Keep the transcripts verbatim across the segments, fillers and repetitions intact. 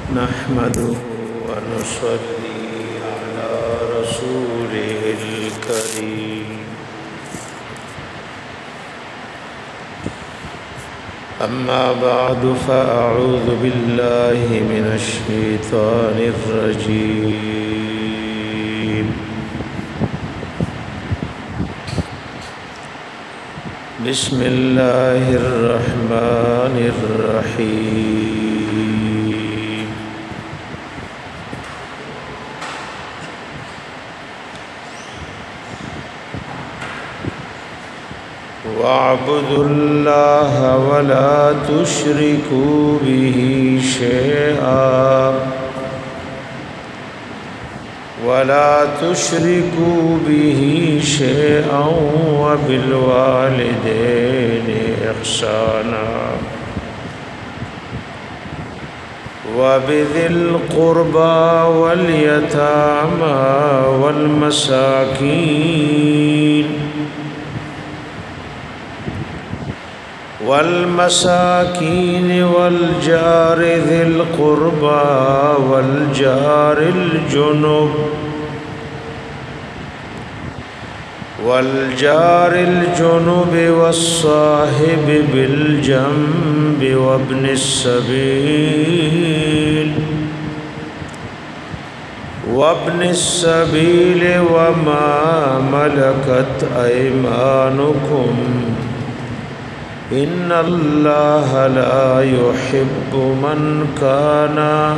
نحمده ونصلي على رسوله الكريم أما بعد فأعوذ بالله من الشيطان الرجيم بسم الله الرحمن الرحيم واعبدوا الله ولا تشركوا به شيئا ولا تشركوا به شيئا وبالوالدين إحسانا وبذي القربى واليتامى والمساكين والمساكين والجار ذي القربى والجار الجنب والجار الجنب والصاحب بالجنب وابن السبيل وابن السبيل وما ملكت أيمانكم إن الله لا يحب من كان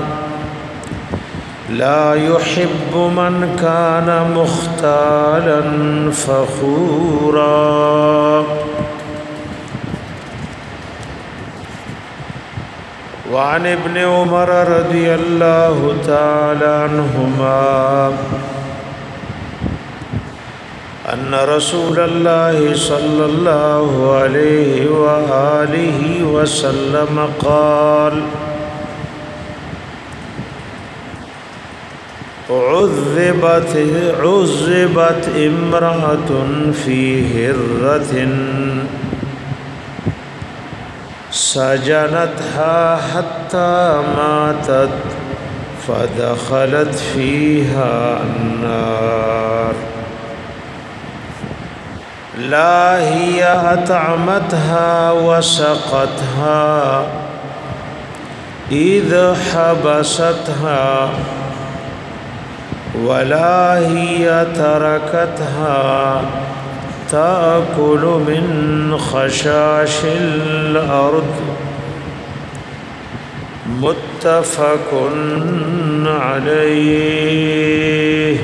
لا يحب من كان مختالا فخورا وعن ابن عمر رضي الله تعالى عنهما أن رسول الله صلى الله عليه وآله وسلم قال عذبت عذبت امرأة في هرة سجنتها حتى ماتت فدخلت فيها النار لا هي أطعمتها وسقتها إذ حبستها ولا هي تركتها تأكل من خشاش الأرض متفق عليه.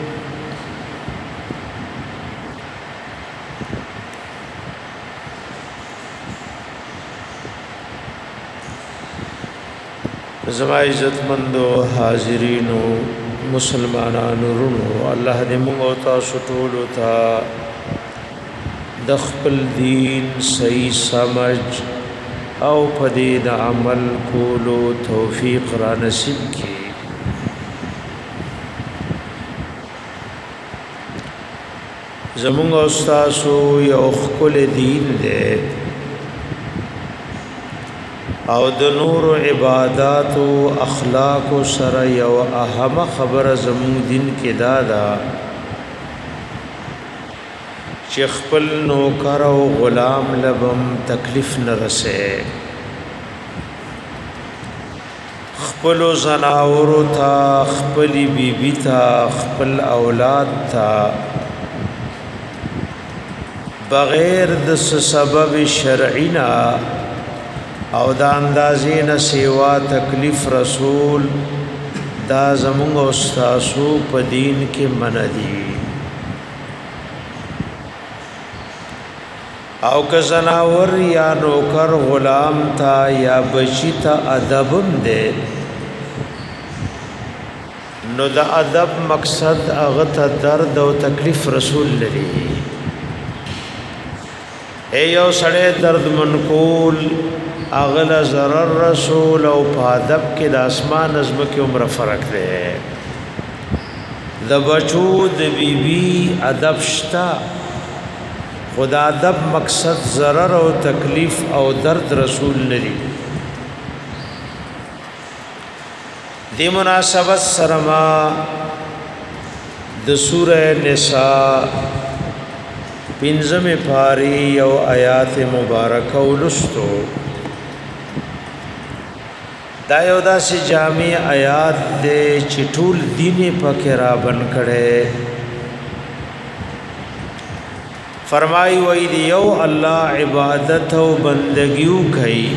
زما عزت مندو حاضرینو مسلمانانو رونو الله دې موږ او تاسو ټول ته د خپل دین صحیح سمج او پدې د عمل کولو توفیق را نصیب کړي. زموږ او تاسو یو خپل دین دی او د نور عبادت او اخلاق سره یو اهم خبره زموږ دین کې دادا چې خپل نوکر او غلام لبم تکلیف نه رسه، خپل زناور تا خپل بیبی تا خپل اولاد تا بغیر د سبب شرعینا او دا اندازې نه سیوا تکلیف رسول دا زمونږ استاسو په دین کې مندي او که زناور یا نوکر غلام تا یا بچی تا ادبم دے نو دا ادب مقصد هغه ته درد او تکلیف رسول لري. اے یو سړی درد منقول اغل ضرر رسول او په ادب کې د اسمان نظم کې عمر فرق دی. د بچو د بیبي ادب شتا خدا ادب مقصد ضرر او تکلیف او درد رسول لري. دی مناسبت سرما د سورہ نساء پنځم پاری یو آیات مبارکه ولستو دا یو داسې جامع آیات دې چې ټول دین پکې را بن کړي فرمای وای دی یو الله عبادت او بندگیو کوي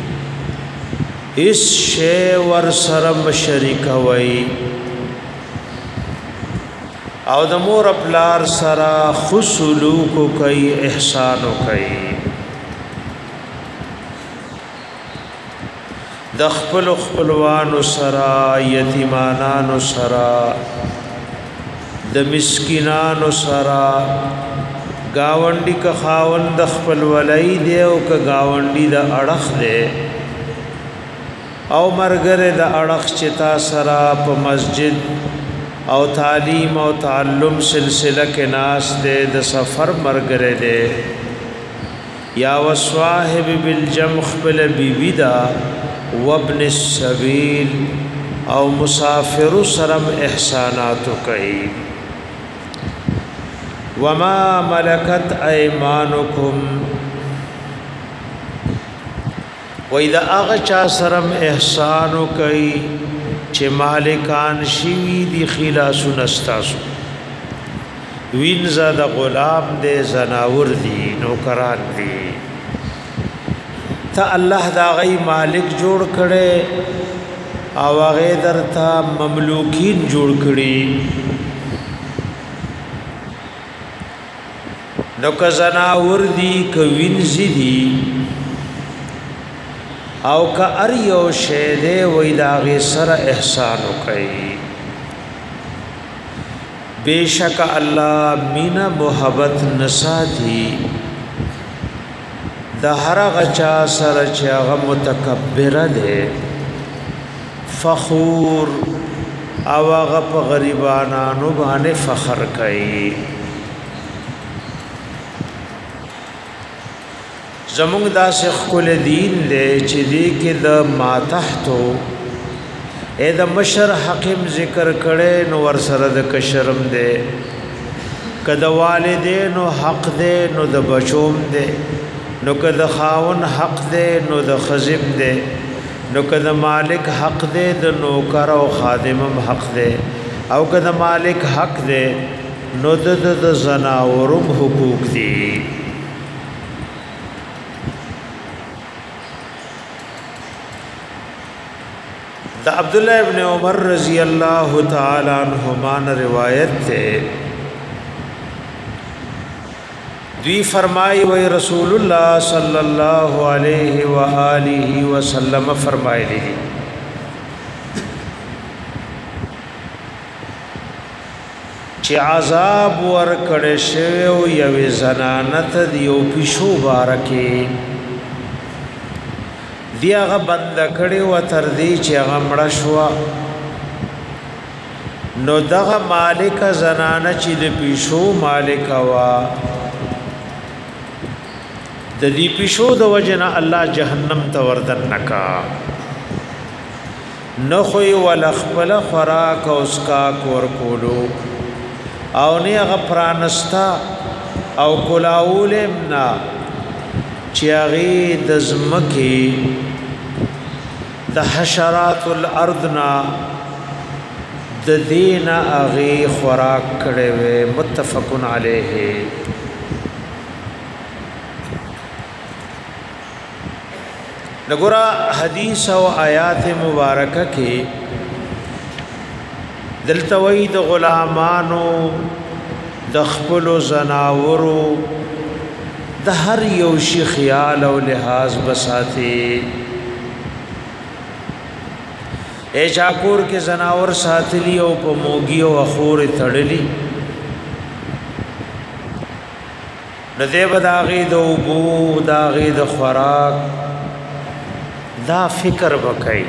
اس شی ور سره شریک وای او د مور خپلار سره خسلوک کوي احسان کوي د خپل خپلوانو سره یتیمانانو سره د مسکینانو سره گاونډي که خاوند د خپل ولای دی او که گاونډي د اړخ دی او مرګره د اړخ چتا سره په مسجد او تعلیم او تعلم سلسله کې ناس دے د سفر مرګره دے یا وصاحب بالجمخ بل بیویدا وابن السبیل او مسافر سرم احسانات کوي وما ملکت ایمانکم و اذا اغه چا سرم احسان کوي چې مالکان شي دي خلاصو نستاسو وینزا د غلام دې زناور دي نوکران دي ته الله دا غي مالک جوړ کړي او هغه درته مملوکین جوړ کړي نو که زناور دي که وینزي دي او که ار یو شی دې وای دا غي سره احسان کوي بیشک الله مینا محبت نساتی د هر غچا سره چې هغه متکبر دی فخور او هغه په غریبانو باندې فخر کوي زمونږ داسې خپل دین دی چې دې کې د ما تحتو اې د مشر حکیم ذکر کړي نو ور سره د کشرم دی کده والدینو حق دی نو د بچوم دی نو کده خاون حق دی نو د خزم دی نو کده مالک حق دی د نوکر او خادمم حق دی او کده مالک حق دی نو د د زناورم حقوق دی دا عبداللہ ابن عمر رضی اللہ تعالی عنہما نے روایت تے دوی فرمائی وی رسول اللہ صلی اللہ علیہ وآلہ وسلم فرمائی لی چی عذاب ورکڑ شویو یوی زنانت دیو پیشو بارکی دی هغه بند کړي و تر دې چې هغه مړ شو نو دغه مالک زنانه چې د پیشو مالک وا د دې پیشو د وجنه الله جهنم ته وردن نکا نو خو ول خپل خوراک او اسکا کور کولو او نه هغه پرانستا او کلاولمنا چیاغي د زمکی د حشرات الارضنا د دین اغي خوراک کړي وي متفقن علیه نګورا حدیث او آیات مبارکه کې دلتوی د غلامانو د خپل زناورو د هر یو شي خیال او لحاظ بساتی اے چاکور کې زناور ساتلی او په موګي او اخور تړلی د دې بداغي د وبو داغي د خوراک دا فکر وکای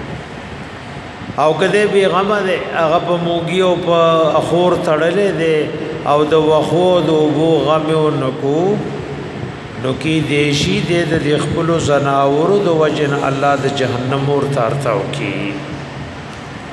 او کده به غمه ده هغه په موګي او په اخور تړلې ده او د وخو د وبو غم نکو نو کی دیشی دے د خپل زناور د وجن الله د جهنم ور تارتاو کی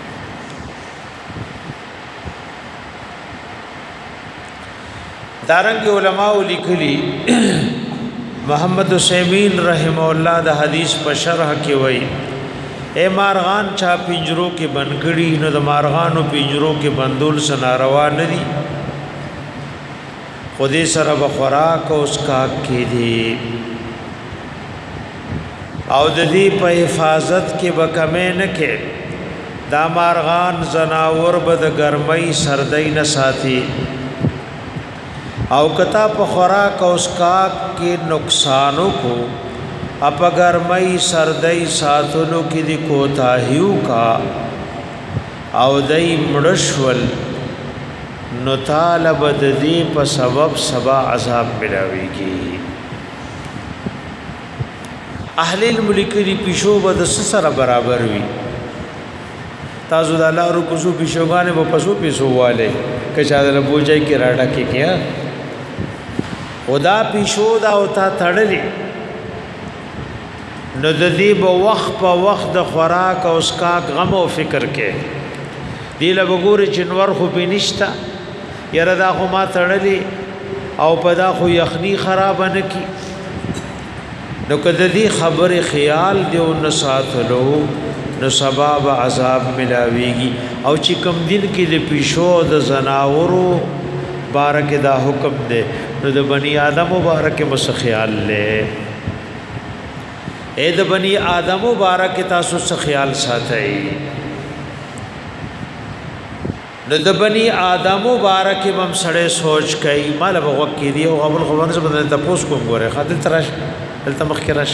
دارنګ علماء لیکلي محمد حسین رحم الله د حدیث په شرح کې وایي اے مارغان چا پنجرو کې بنکړي نو د مارغانو پنجرو کې بندول سناروا نه دي خودي سره بخوراک او اسکا کې دي او د دې په حفاظت کې بکمه نه کې دا مارغان زناور بد ګرمۍ سردۍ نه ساتي او کتا په خوراک او اسکا کې نقصانو کو اپ ګرمۍ سردۍ ساتلو کې د کوتاهیو کا او دای مړشول نو طالب د دې په سبب سبا عذاب ملاويږي اهل الملک دی پښو بد سره برابر وي تاسو د الله رکوسو پښوګانې په پسو پسو والے کچا د بوجای کې راډا کې کیا خدا پښو دا او تا تړلې نو د دې په وخت په وخت د خوراک او اسکاک غم او فکر کې دی له وګوري چې نور خو بنشتا یره دا خو ما تړلې او په دا خو یخنی خراب نه کی نو کده دې خبره خیال دی او نساتلو نو سبب عذاب ملاويږي او چې کم دین کې د پښو د زناورو بارک دا حکم دی نو د بنی آدم مبارک مس خیال لے اے د بنی آدم مبارک تاسو څخه خیال ساتئ نو د بنی آدم مبارک هم سړی سوچ کوي مال بغو کې دی او قبل خبر څه بدل تاسو کوم غوړي خاطر ترش دلته مخکرش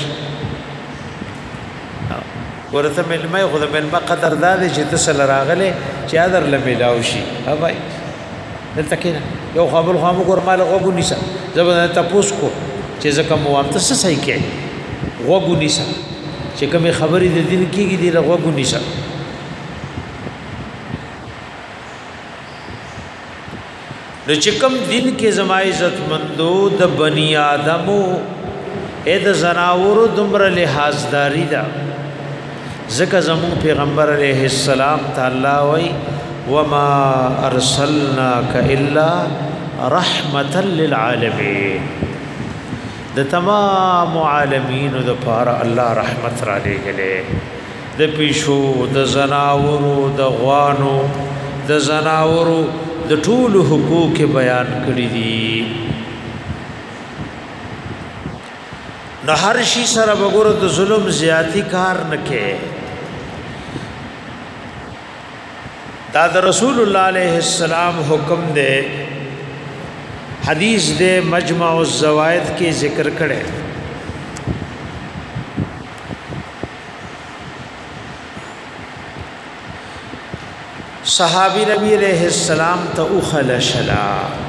ورته ملمه خو د ملمه قدر داد چې تسل راغله چې ادر لملاو شي هاوای دلته کې یو خبر خو موږ ورمال غوګو نيسا زبر تاسو کو چې زکه مو امته څه صحیح کې غوګو نيسا چې کومه خبرې د دین کېږي دی غوګو نيسا نو چې کوم دین کې زما عزت مندو د بنی آدمو اې د زناورو دمر لحاظداري دا ذکر زمون پیغمبر علیہ السلام تعالی وی وما ارسلناک الا رحمتا للعالمین د تمام عالمین د پاره الله رحمت را لګلې د پیشو د زناورو د غوانو د زناورو د ټول حقوق بیان کړی دي نو هر شي سره وګورو د ظلم زیاتی کار نکې دا د رسول الله علیه السلام حکم دے حدیث دے مجمع الزوائد کې ذکر کړي صحابی نبی علیہ السلام ته اخل شلا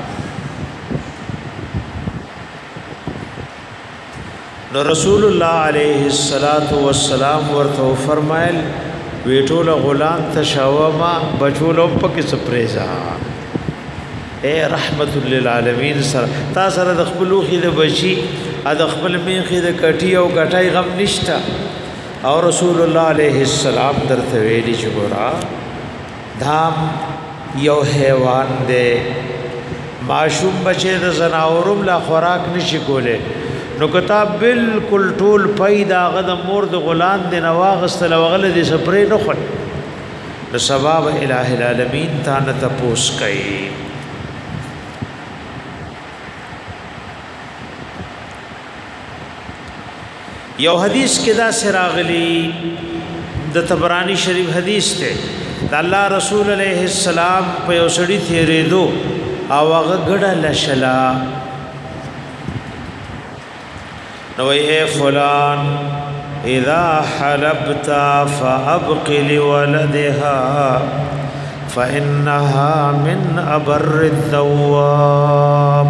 نو رسول الله علیه الصلاۃ والسلام ورته فرمایل ویټول غلام تشاوما بچولم پک سپریزا اے رحمت للعالمین سره تا سره د خپلو خې د بچی ا د خپل میخې د کټي او غټای غم نشتا او رسول الله علیه السلام درته ویلی چې ګورا دام یو حیوان دے معشوم بچے د زناورم لا خوراک نشي کوله نو کتاب بالکل ټول پیدا غد مور د غلام د نواغستل وغله د سپری نه خل د ثواب الہ العالمین تا نه تپوس کوي یو حدیث کې دا سراغلی د طبرانی شریف حدیث ته الله رسول علیہ السلام په یو سړی تیرې دو او هغه ګډه لشلا نو اے فلان اذا حلبت فابق لولدها فانها من ابر الثواب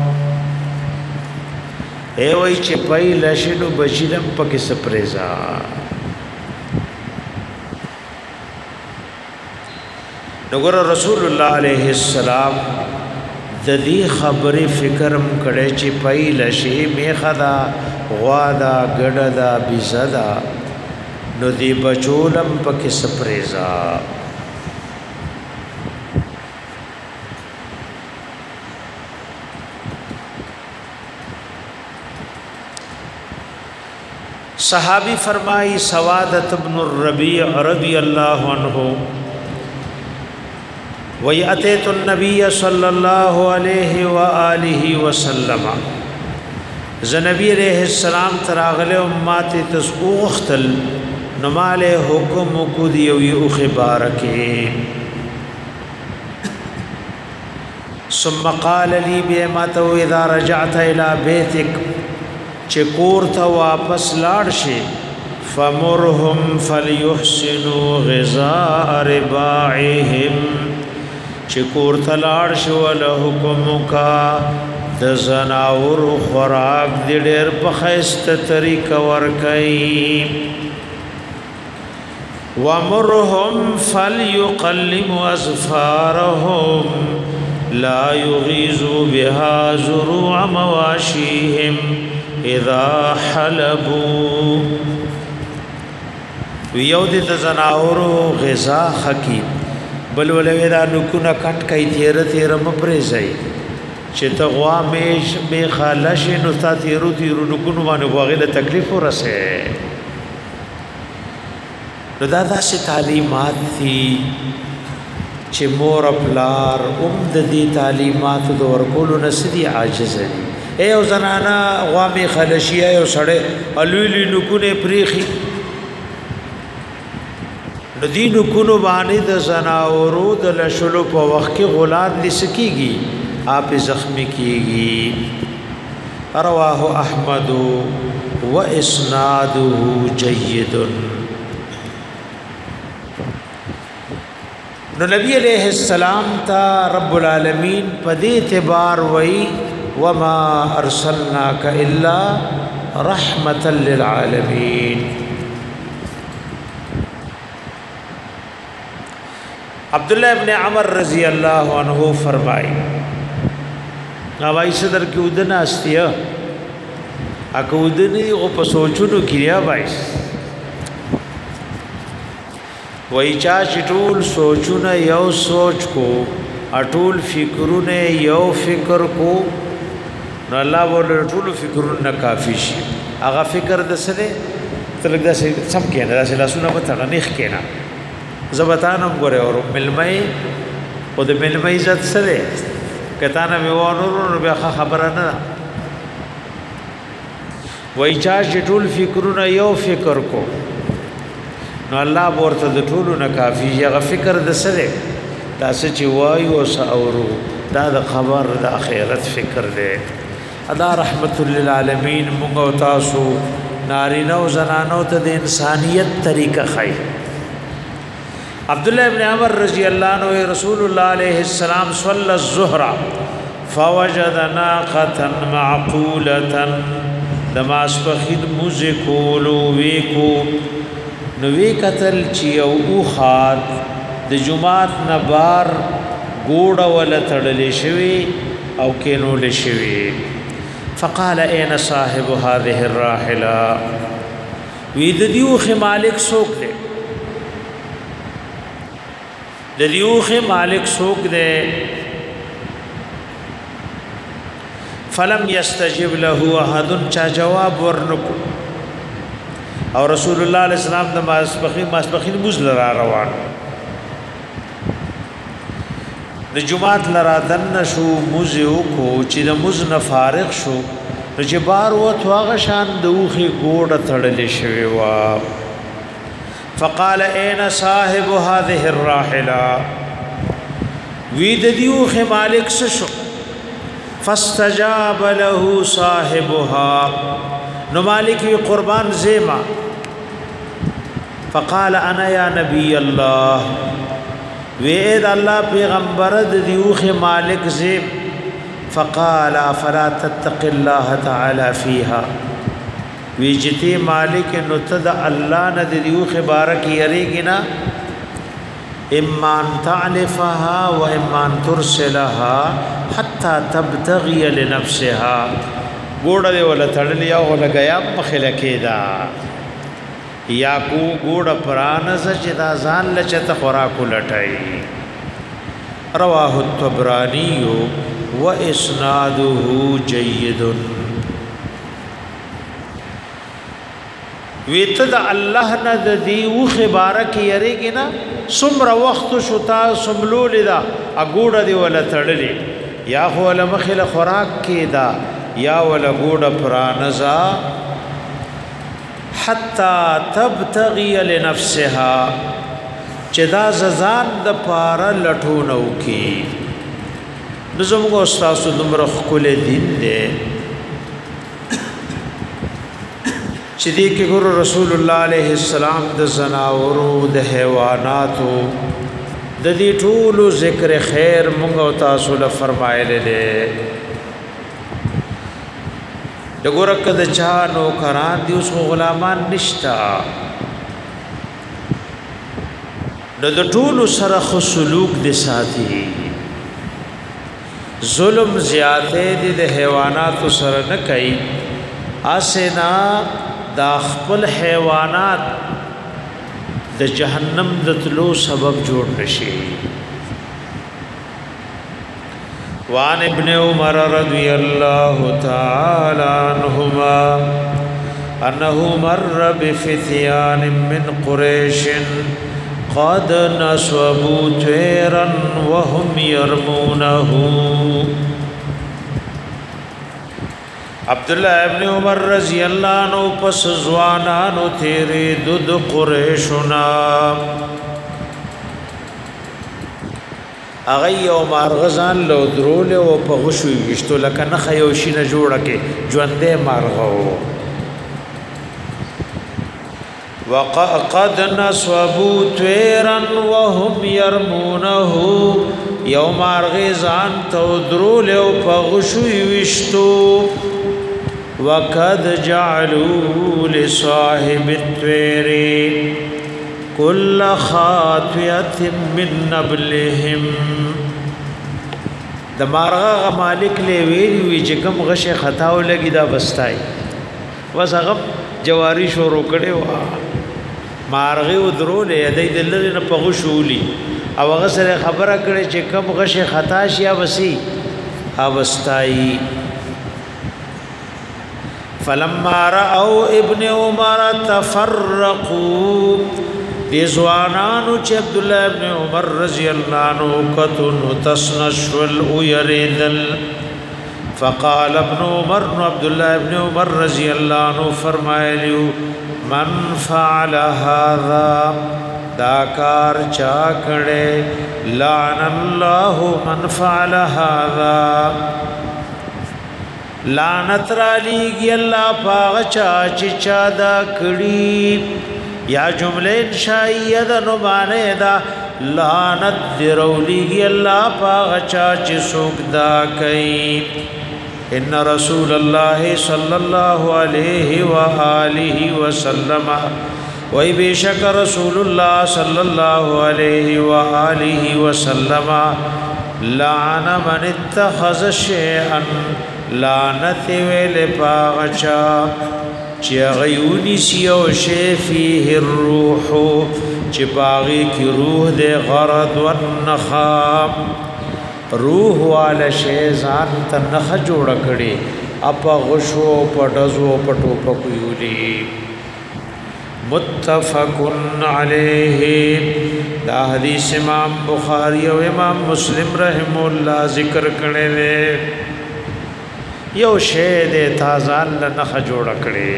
اے وای چې پای لشنو بچیدم پکې سپریزا نګور رسول الله علیه السلام د دې خبرې فکرم کړي چې پای لشي میخدا غوادا ګډدا بيزدا نو دی بچولم پکې سپریزا صحابی فرمائی سوادت ابن الربیع رضی اللہ عنہ وَيَأْتَيْتُ النَّبِيَّ صلی اللہ علیہ وآلہ وسلم زنبی علیہ السلام تراغل امات تسقوختل نمال حکم کو دیوی اخبارکی ثم قال لی بیماتو اذا رجعت الى بیتک چکور تا واپس لارشی فمرهم فلیحسنوا غذاء رباعهم چکور تا لارشی والا حکم کا د زناور خوراک دی ډیر په خسته طریقه ورکي ومرهم فليقلم اظفارهم لا يغيظوا بها زروع مواشيهم اذا حلبوا ويود د زناور غذا حکیم بل ولوی دا نکونه کټ کای تیر تیر مپرزای چې ته غوا میش می خالش نو تا تیرو تیرو نکونو باندې غواغله تکلیف ورسه نو دا داسې تعلیمات دي چې مور خپلار اوم د دې تعلیمات د ورکولو نسدي عاجز دي اے او زنانا غوا می خالشی او سړی الویلی نکونه پریخي نو دې نکونو باندې د زناورو د لشلو په وخت کې غولاد لسکیږي آپ زخمی کیگی رواه احمد و اسناده جید نو نبی علیہ السلام تا رب العالمین پدی اعتبار وئی وما ارسلناک الا رحمتا للعالمین عبداللہ ابن عمر رضی اللہ عنہ فرمائی نوائی صدر کی ودن آستیا اکا ودنی او پا سوچونو کیا بائیس وی چاچی طول سوچونا یو سوچ کو اطول فکرون یو فکر کو نو اللہ بولا طول فکرون کافی شی اگا فکر دسلے تلک دا سی سم کینا دا سی لاسونا بتا نیخ کینا زبطانم گوره اور ملمئی او دا ملمئی زد سلے کتانا میوانورو بیا خبره نه وای چا چې ټول فکرونه یو فکر کو نو الله ورته د ټولو نه کافی هغه فکر د سره تاسو چې وایو ساورو دا د خبر د اخرت فکر دی ادا رحمت للعالمین موږ تاسو نارینه او زنانو ته د انسانیت طریقه خای عبداللہ ابن عمر رضی اللہ عنہ رسول اللہ علیہ السلام صلی الظہر فوجد ناقتا معقولتا دماس پخید موزکولو ویکو نوی قتل چیو اوخاد د جماعت نبار گوڑا ولا تڑلی شوی او کینول شوی فقال این صاحب هذه الراحلہ وید دیوخ مالک سوک دے د دیوخ مالک سوک دے فلم یستجب له احد چا جواب ورنکو او رسول الله علیه السلام د ماسبخین ماسبخین مزل را روان د جمعات لرا دن شو مزیو کو چې د مزن فارغ شو چې بار و تواغه شان دوخي ګوډه تړلې شوی وا فقال اين صاحب هذه الراحله وید دیوخ مالک سشو فاستجاب له صاحبها نو مالک وی قربان زیما فقال انا یا نبی الله وید الله پیغمبر دیوخ مالک زیم فقال فلا تتق الله تعالى فيها ویجتی مالک نتد اللہ نه دیو خبارک یریږي نا امان تعلفها و امان ترسلها حتى تبتغي لنفسها ګوړه دی ولا تړلیا ولا غیا مخله کېدا یا کو ګوړه پران سچدا ځان لچته خوراک لټای رواه الطبراني واسناده جيد ویته د الله نه د دی او خبره کې یریږي نه سمره وخت شتا سملول دا اګوړه دی ولا تړلې یا هو له مخله خوراک کې دا یا ولا ګوړه پرانزا حتا تبتغي لنفسها چې دا ززان د پاره لټونو کې زموږ استاد دومره خپل دین دی چې دې کې ګور رسول الله عليه السلام د زناورو د حیواناتو د دې ټول ذکر خیر موږ او تاسو له فرمایله دي د ګور کده چا نو کران دي اوس غلامان نشتا د ټول سره خو سلوک دي ساتي ظلم زیاته دي د حیوانات سره نه کوي اسنا دا خپل حیوانات د جهنم د تلو سبب جوړ نشي وان ابن عمر رضی الله تعالی عنهما انه مر بفتيان من قريش قد نصبوا طيرا وهم يرمونه عبداللہ ابن عمر رضی اللہ عنہ پس زوانانو تیرے دود قریشنا اغی او مارغزان لو درول او پا غشوی وشتو لکا نخیوشی نجوڑا کے جوندے مارغو وقد نصبوا طيرا وهم يرمونه یو مارغزان تو درول او پا غشوی وشتو وقد جعلوا لصاحب الطير كل خاطئة من نبلهم د مارغه مالک له ویلی وی چې کوم غشه خطاو لګی دا بستای وسغه جواری شروع کړي وا مارغه ودرول یدې دلته نه پغشولي او هغه سره خبره کړي چې کوم غشه خطا شي وسی اوستای فلما رأوا ابن عمر تفرقوا دزوانانو چې عبد الله ابن عمر رضی الله عنه کتن تسنشل ويريدل فقال ابن عمر عبد الله ابن عمر رضی الله عنه فرمایلیو من فعل هذا دا کار چا کړي لعن الله من فعل هذا لعنت را لیگی اللہ پاغ چاچ چادا کڑی یا جملے انشائیہ دا نمانے دا لعنت درو لیگی اللہ پاغ چاچ سوک دا کئی ان رسول اللہ صلی اللہ علیہ وآلہ وسلم وی بے شک رسول اللہ صلی اللہ علیہ وآلہ وسلم لعن من اتخذ شیئا لعنت ویل پاغچا چی غیونی سیو شی فیه الروح چی باغی کی روح دے غرد والنخام روح والا شیزان تا نخ جوڑ کڑی اپا غشو پڑزو پٹو پکویولی متفقن علیہ دا حدیث امام بخاری و امام مسلم رحم اللہ ذکر کرنے لے یو شی دې تازان نه جوړ کړي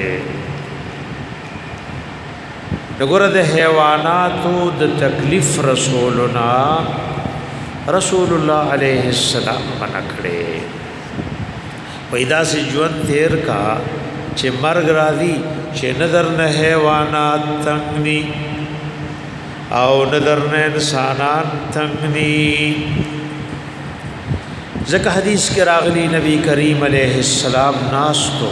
دغه د حیواناتو د تکلیف رسولنا رسول الله علیه السلام منع کړي پیدا سي ژوند تیر کا چې مرګ راځي چې نظر نه حیوانات تنگني او نظر نه انسانان تنگني ذکر حدیث کے راغلی نبی کریم علیہ السلام ناستو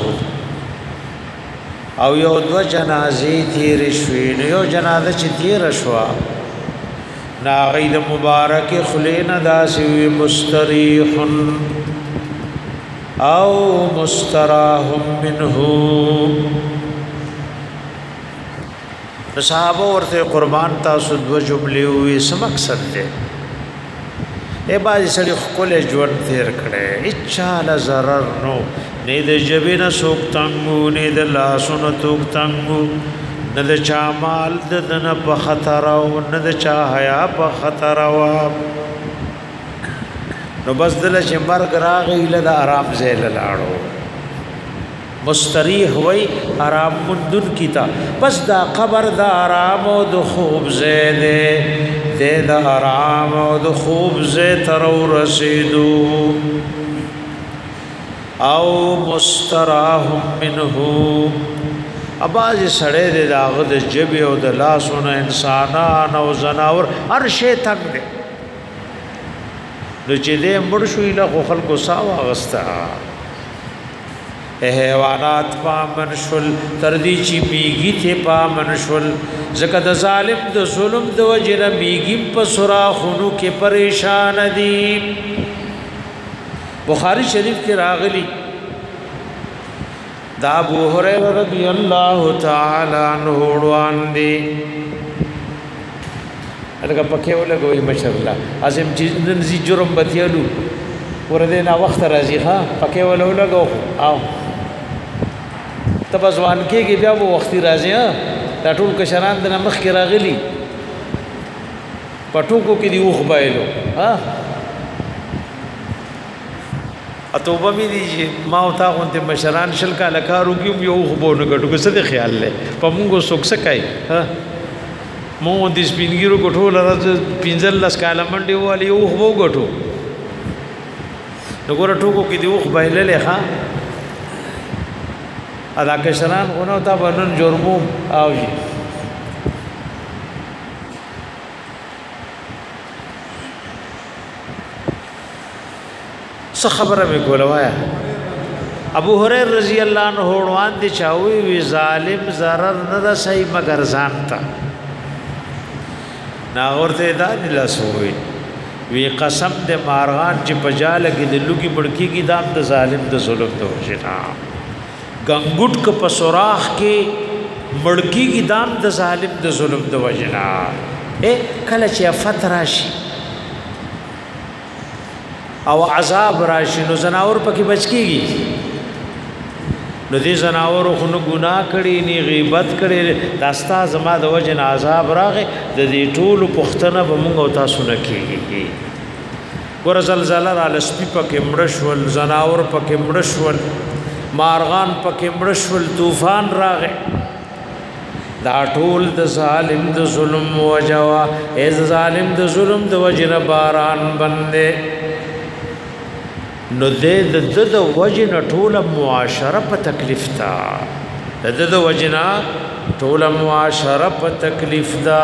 او یو دو جنازی تیر شوین یو جنازه چی تیر شوا ناغید مبارک خلین داسوی مستریحن او مستراحم منہو صحابہ ورتے قربان تاسو دو جملی ہوئی سم مقصد دے اے بازی سڑی خکل جوان تیر کڑے اچھالا ضرر نو نید جبین سوک تنگو نید لاسون توک تنگو نه د چا مال د نه په خطر او نه د چا حیا په خطر او نو بس دل چې مرګ راغی له آرام ځای لاړو مستریح وای آرام مندن کیتا بس دا قبر دا آرام او د خوب ځای دې د آرام او د خوب ځای تر رسیدو او مستراح منه اباز سړی د داغه د جبه او د لاسونو انسانان او زناور هر شی تک دي نو چې دې مړ شوې له خلکو ساوا غستا حیوانات پامن شول تر دې چې میږي ته پامن شول زکه د ظالم د ظلم د وجره میږي په سوراخونو کې پریشان دي بخاری شریف کې راغلی دا ابو هريره رضی الله تعالی عنہ روان دي الګه پکې ولګوي ماشاءالله ازم چې ننزي جرم بتیالو ورته نا وخت راځي ها پکې ولګو او تبزوان کېږي بیا وو وخت راځي ها دا ټول کشران د مخ کې راغلي پټوکو کې دی وخ بایلو ها اتوبه می دي ما او تا غونته مشران شل کا لکارو کیو یو خبونه ګټو څه دی خیال له پمونګو سوک سکای ها مو د سپینګیرو ګټو لراز پینځل لس کاله منډي والی یو خبو ګټو وګوره ټوکو کې دی وخ بایلله ها ادا کشران غونو تا بنن جرمو او جی څه خبره مې کوله وایا ابو هريره رضی الله عنه روان دي چاوي وی ظالم zarar نه رسي مگر ځان تا نا ورته دا لاسوي وی قسم دې مارغان چې پجاله کې د لوګي بڑکی کی دام د ظالم د ظلم د وجنا غنګټ ک په سوراخ کې بڑکی کی دام د ظالم د ظلم د وجنا اے کله چې فتراشي او عذاب راشي نو زناور پکې بچ کیږي نو دې زناور خو نو ګناه کړي ني غیبت کړي داستا زما د وجن عذاب راغې د دې ټول پختنه به موږ او تاسو نه کیږي ګور زلزلہ را لسپی پکې مړشول زناور پکې مړشول مارغان پکې مړشول طوفان راغې دا ټول د ظالم د ظلم وجوا ای ظالم د ظلم د وجنه باران بندې نو دې د د وجنه ټوله معاشره په تکلیف تا د د وجنه ټوله معاشره په تکلیف دا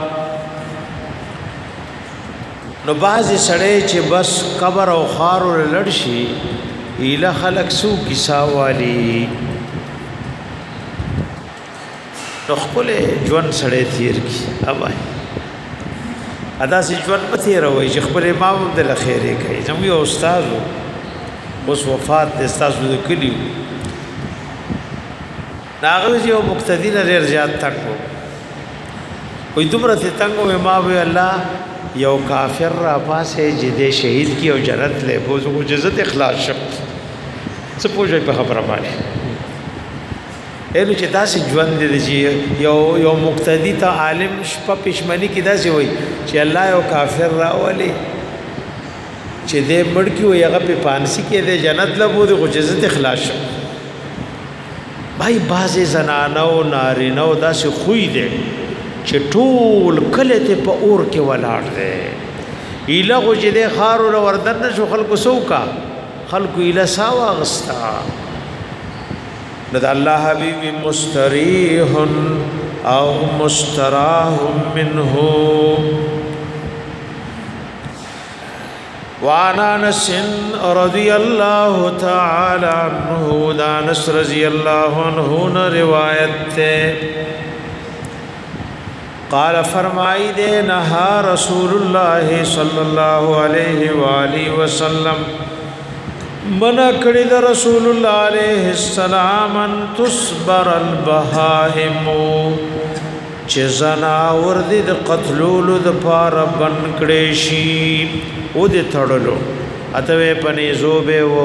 نو بعضی سړی چې بس قبر او خار لړ شي اله خلق سو کیسا والی نو خپل ژوند سړی تیر کی اوبای ادا سي ژوند په تیر وای چې خپل امام د خیره کوي زمو یو استاد اوس وفات د استاسو د کلیو ناغه یو مقتدی نه ډیر زیات تکو وې دومره ته تنګو ما وی الله یو کافر را پاسه جدي شهید کی او جنت له بوزو کو جزت اخلاص شپ څه پوجي په خبره باندې اېلو چې تاسو ژوند دي یو یو مقتدی ته عالم شپه پښمنی کی داسې وای چې الله یو کافر را ولي چې دې مړ کیو هغه په پانسی کې د جنت لبو د غجزت اخلاص بھائی بازه زنانو نارینو داسې خوې دي چې ټول کله ته په اور کې ولاړ دي اله غجې د خار ور وردن شو خلکو سوکا خلکو اله ساوا غستا د الله حبیب مستریح او مستراح منه وعن انس رضی اللہ تعالی عنہ انس رضی اللہ عنہ روایت تے قال فرمائی دے نہا رسول اللہ صلی اللہ علیہ وآلہ وسلم منع کړی د رسول الله علیه السلام ان تصبر البهائم چې زناور دې د قتلولو د پاره بن کړي شي او دې تړلو اته پنې زوبه وو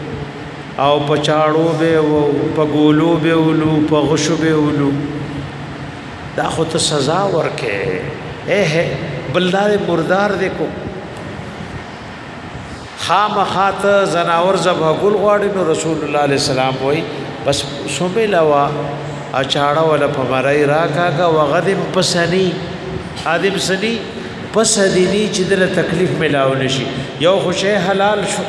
او پچاړو به وو په ګولو به ولو په غشو به ولو دا خو ته سزا ورکې اے بلدار مردار دې کو خامخات زناور ذبح کول غواړي نو رسول الله علیه السلام وای بس سومه لوا اچاړه ولا پمړای راکاګه وغدم پسنی ادم سنی پس دینی چې دل تکلیف ملاو نشي یو خوشی حلال شو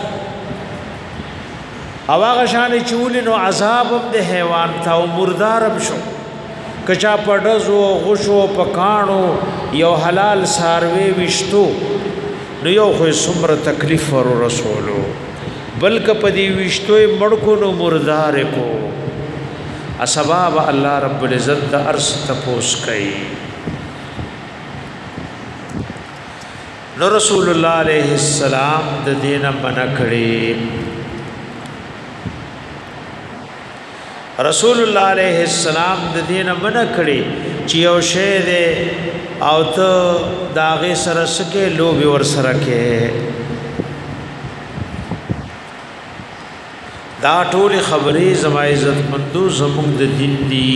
او هغه شان چول نو عذاب هم د حیوان تا او مردارم شو کچا پډزو غشو پکانو یو حلال ساروي وشتو نو یو خو سمره تکلیف ور رسولو بلک پدی وشتوې مړکو نو مردار کو اسباب الله رب العزت د ارس تپوس کئ نو رسول الله علیه السلام د دین منع کړي رسول الله علیه السلام د دین منع کړي چې یو شی دې او ته داغه سره سکه لوبي ور سره کې دا ټول خبرې زما عزت مندو زموږ د دین دی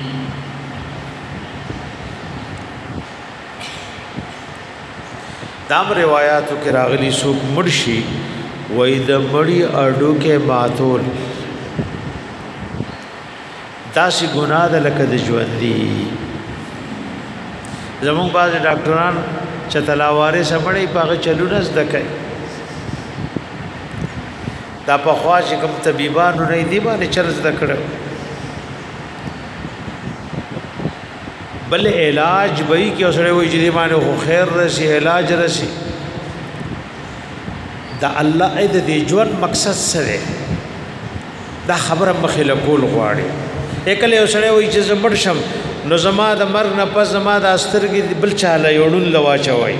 دام روایاتو کې راغلي سوق مرشي وې د مړی اډو کې ماتول داسې ګناه ده لکه د ژوند دی زموږ باز ډاکټران چې تلاواره سمړې پاغه چلونه زده کوي دا په خوا چې کوم طبيبانو نه دی باندې چل زده کړو بل علاج وای کې اوسره وای چې دی باندې خو خیر رسی علاج رسی دا الله اې د ژوند مقصد سره دا خبره مخې له کول غواړي اکله اوسره وای چې زمړ شم نو زما د مرګ نه پس زما د استرګې بل چاله یوړل لواچوي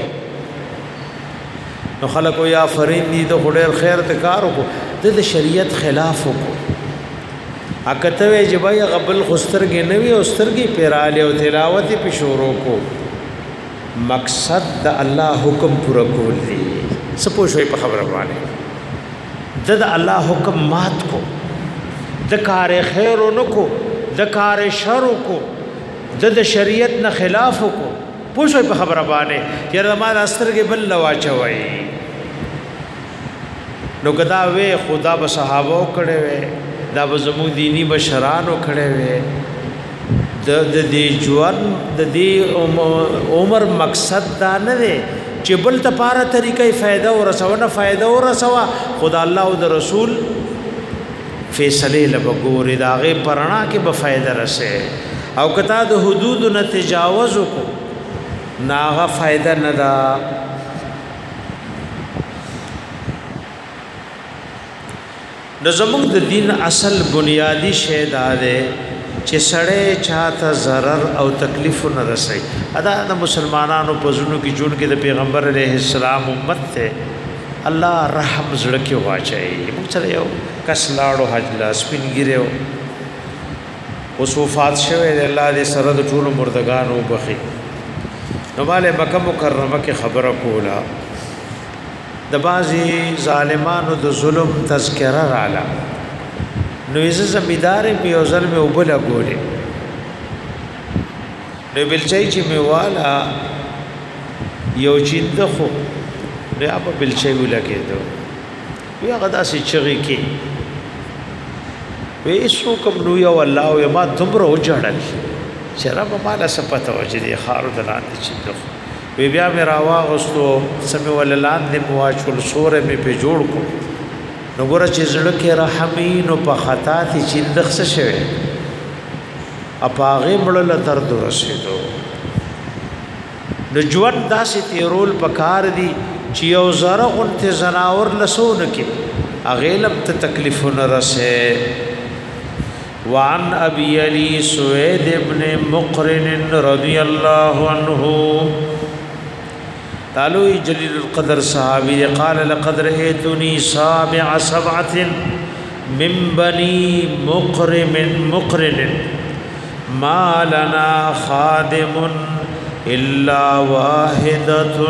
نو خلکو یا فرین دي د خډیر خیر ته کار وکړو د شریعت خلاف وکړو اکته وی جبای قبل خسترګې نوی او سترګې پیراله او تلاوت په شروع کو مقصد د الله حکم پورا کول دي سپو شوي په خبره باندې د الله حکم مات کو د کار خیر نکو د کار شر کو د شریعت نه خلاف کو پوښوي په خبره باندې یره ما راسترګې بل لواچوي نو کدا وې خدا به صحابه کړه وې دا به زموږ دینی بشرانو کړه وې د د دې ژوند د دې عمر مقصد دا نه دی چې بل ته پاره طریقې فائدہ ورسونه فائدہ ورسوا خدا الله او د رسول فیصله لبګوري داغه پرانا کې به فائدہ رسه او کتا د حدود نه تجاوز کو ناغه فائدہ نه دا د زموږ د دین اصل بنیادی شی دا ده چې سړی چاته zarar او تکلیف نه رسي ادا د مسلمانانو په زړونو کې جوړ کې د پیغمبر علیه السلام امت ته الله رحم زړه کې واچي موږ سره یو کس لاړو حج لا سپینګیرو اوس وفات شوه د الله دې سره د ټول مردگانو بخي نو مال مکه مکرمه کې خبره کولا د بازي ظالمانو د ظلم تذکرہ رااله نو یې زمیدار په یو ځل مې وبله ګولې نو بلچای چې مې والا یو چیند خو بیا په بلچای ولګېدو بیا غدا سي چغي کې وې شو کوم نو یو الله او ما تمره وجړل شراب مالا سپته وجدي خارو دلاندې چیند وی بیا مې راواغستو سمې وللان دې مواچول سورې مې په جوړ کو نو ګوره چې زړه کې رحمین او په خطا تی چیندخ څه شوی اپاغه مړل درد رسیدو نو ژوند داسې تیرول پکار دی چې یو زره غنت زناور لسون کې اغیلم ته تکلیف نه رسه وعن ابي علي سويد ابن مقرن رضي الله عنه قالوا جليل القدر صحابي قال لقد رأيتني سابع سبعة من بني مقرم مقرن ما لنا خادم إلا واحدة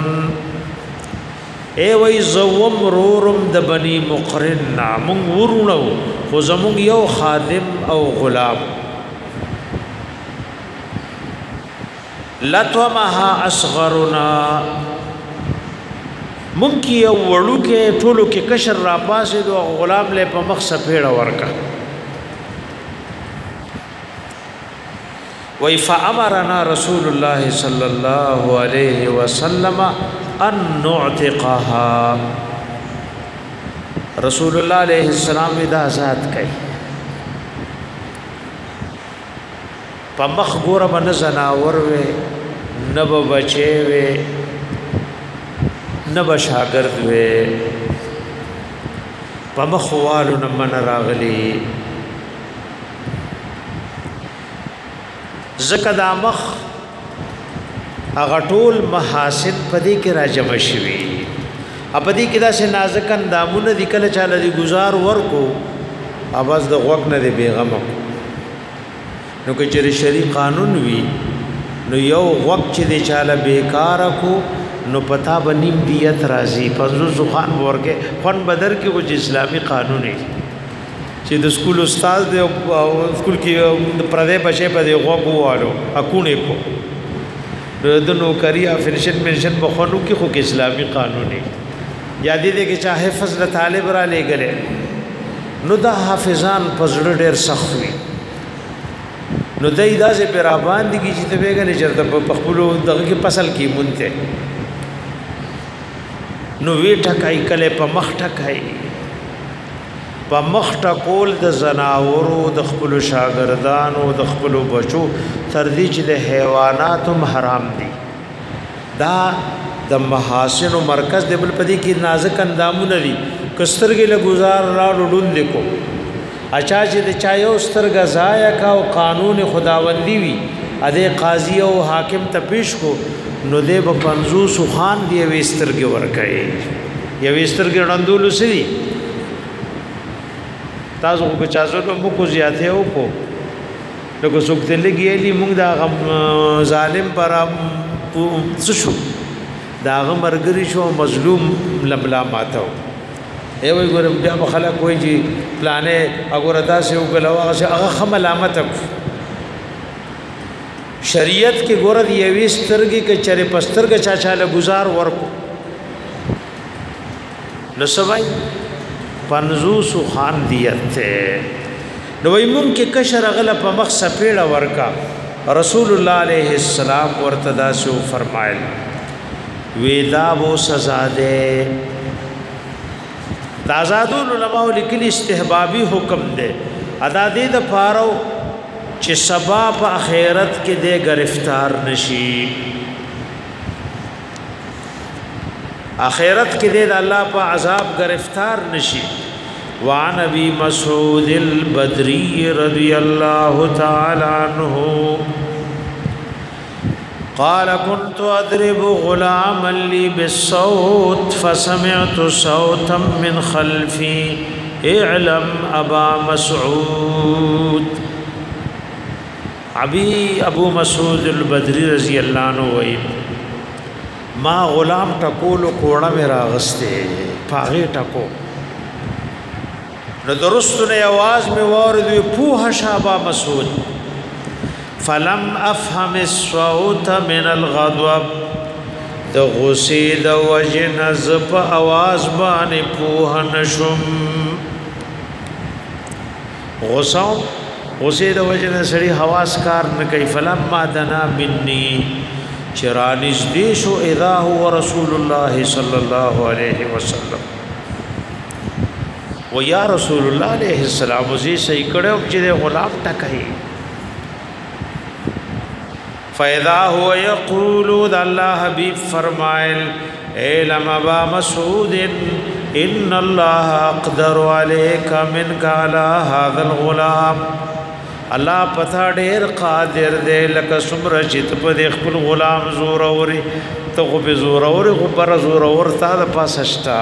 اے وی زوم رورم د بني مقرن من ورونو خو زمون یو خادم او غلام لطمها اصغرنا مونږ یو وړو کې ټولو کې کشر را پاسې دو غلام له په مخ سپېړه ورکا وی فامرنا رسول الله صلی الله علیه وسلم ان نعتقها رسول الله علیه السلام دا آزاد کړي په مخ ګوره باندې زناور وې نب بچي وې نب شاګرد وې په مخ والو نه من راغلي زکه دا مخ هغه ټول محاسن پدې کې راجم شوي اپدې کې دا سه نازک اندامونه د کله چاله دي گزار ورکو اواز د غوږ نه دی بیغم نو که چېرې شری قانون وي نو یو غوږ چې د چاله بیکار کو نو پتا بنیم دیت راځي پنځوس خان ورکه خون بدر کې کوم اسلامي قانون دی چې د سکول استاد دی سکول کې پردې بچي په دی غوږ ووالو اكونه کو د نوکری افنشن منشن بخونو کې خو کې اسلامي قانون دی یادې دې کې چا حفظ د طالب را لګلې نو دا حافظان پزړه ډېر سخت وي نو دای داسې پر باندې کې چې ته وګورې چې په خپل دغه کې فصل کې مونته نو وی ټکای کله په مخ ټکای په مخ ټکول د زناورو د خپل شاګردانو د خپل بچو تر دې چې د حیواناتو حرام دي دا د محاسن مرکز د بل پدی کې نازک اندامونه دي کسترګې له گزار را ډون لیکو اچھا چې د چایو سترګه ضایع کا او قانون خداوندی وی اده قاضی او حاکم ته پیش کو نو دې په پنځوس خان دی وسترګې ورکړي یو وسترګې ډندول سری تاسو کو چازو نو مو کو زیاته او کو نو کو څوک ته لګیلی موږ دا غم ظالم پر څه شو دا غمرګری شو مظلوم لبلا ماتو ای وای ګورم بیا خلک وای چې پلانې وګوره تاسو وګلو هغه خملامت شریعت کې ګوره دی یوې سترګې کې چرې پسترګه چا چاله گزار ورکو نو سوای پنځوس خان دیت نو وای مونږ کې کشر غله په مخ سپېړه ورکا رسول الله عليه السلام ورته داسو فرمایل ویدا وو سزا ده تازادون علماء لیکلی استحبابی حکم ده ادا دې د پارو چې سبا په آخرت کې دې گرفتار نشي آخرت کې دې الله په عذاب گرفتار نشي وعن ابي مسعود البدري رضي الله تعالى عنه قال كنت اضرب غلاما لي بالصوت فسمعت صوتا من خلفي اعلم ابا مسعود ابي ابو مسعود البدري رضي الله عنه وي ما غلام ټکول کوړه مې راغسته پاغه ټکو نو درستونه आवाज مې ورده په شابه مسعود فلم افهم الصوت من الغضب د غصې د وجن زپ आवाज باندې په نشم غصه غصې د وجن سړي حواس کار نه کوي فلم ما دنا مني چرانش دیشو اذا هو رسول الله صلی الله علیه وسلم و یا رسول الله علیه السلام زی صحیح کړو چې غلام ټکای فاذا هو يقول ذا الله حبيب فرمائل علم ابا مسعود ان الله اقدر عليك منك على هذا الغلام الله پتا ډیر قادر دی لکه څومره چې په خپل غلام زور اوري ته خو به زور اوري خو پر زور اور تا د پاسشتا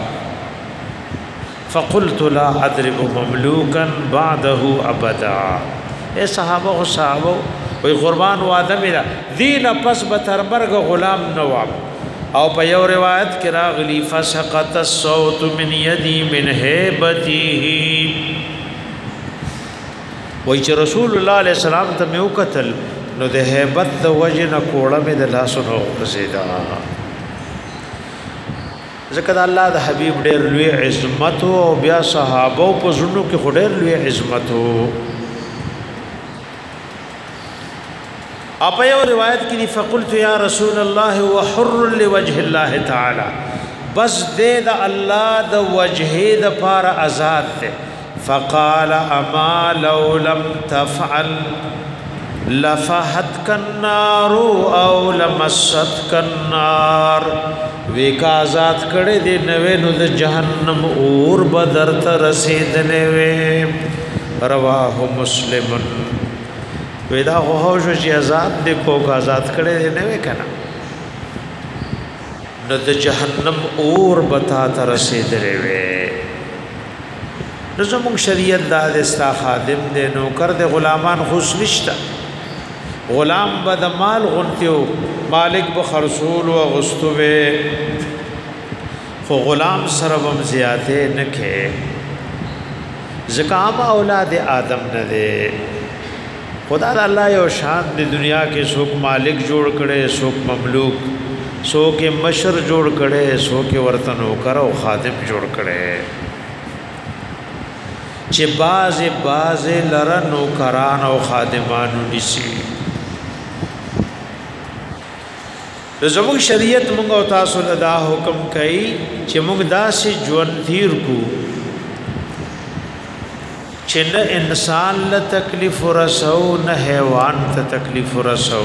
فقلت لا اضرب مملوكا بعده ابدا اے صحابه او صحابه وی قربان وعده میرا دین پس به تر مرګ غلام نواب او په یو روایت کې راغلی فسقط الصوت من يدي من هيبته وای چې رسول الله علیه السلام ته مې وکتل نو د هیبت د وجه نه کوړه مې د لاسونو غورځېدا ځکه د الله د حبیب ډېر لوی عظمت او بیا صحابه په زړونو کې خو ډېر لوی عظمت وو اپا یو روایت کې دی فقلت یا رسول الله وحر لوجه الله تعالی بس دې د الله د وجه د پار آزاد ده فقال اما لو لم تفعل لفحتك النار او لمستك النار ویکا آزاد کړه دې نوې نو د جهنم اور بدر ته رسیدلې وې رواه مسلم ودا هو شو چې آزاد دې کو آزاد کړه دې نوې کنا نو د جهنم اور بتا ته رسیدلې وې نو زموږ شریعت دا د استا خادم دې نو کر دې غلامان خوش نشتا غلام بد مال غنتیو مالک بخرسول و غستو بے خو غلام سربم زیادے نکھے زکام اولاد آدم ندے خدا دا اللہ یو شان دی دنیا کے سوک مالک جوڑ کڑے سوک مملوک سوک مشر جوڑ کڑے سوک ورطن ہوکر و خادم جوڑ کڑے چه باز باز لرن و کران و خادمانو نسی زموږ شریعت موږ او تاسو له دا حکم کوي چې موږ داسې ژوند تیر کو چې نه انسان له تکلیف ورسو نه حیوان ته تکلیف ورسو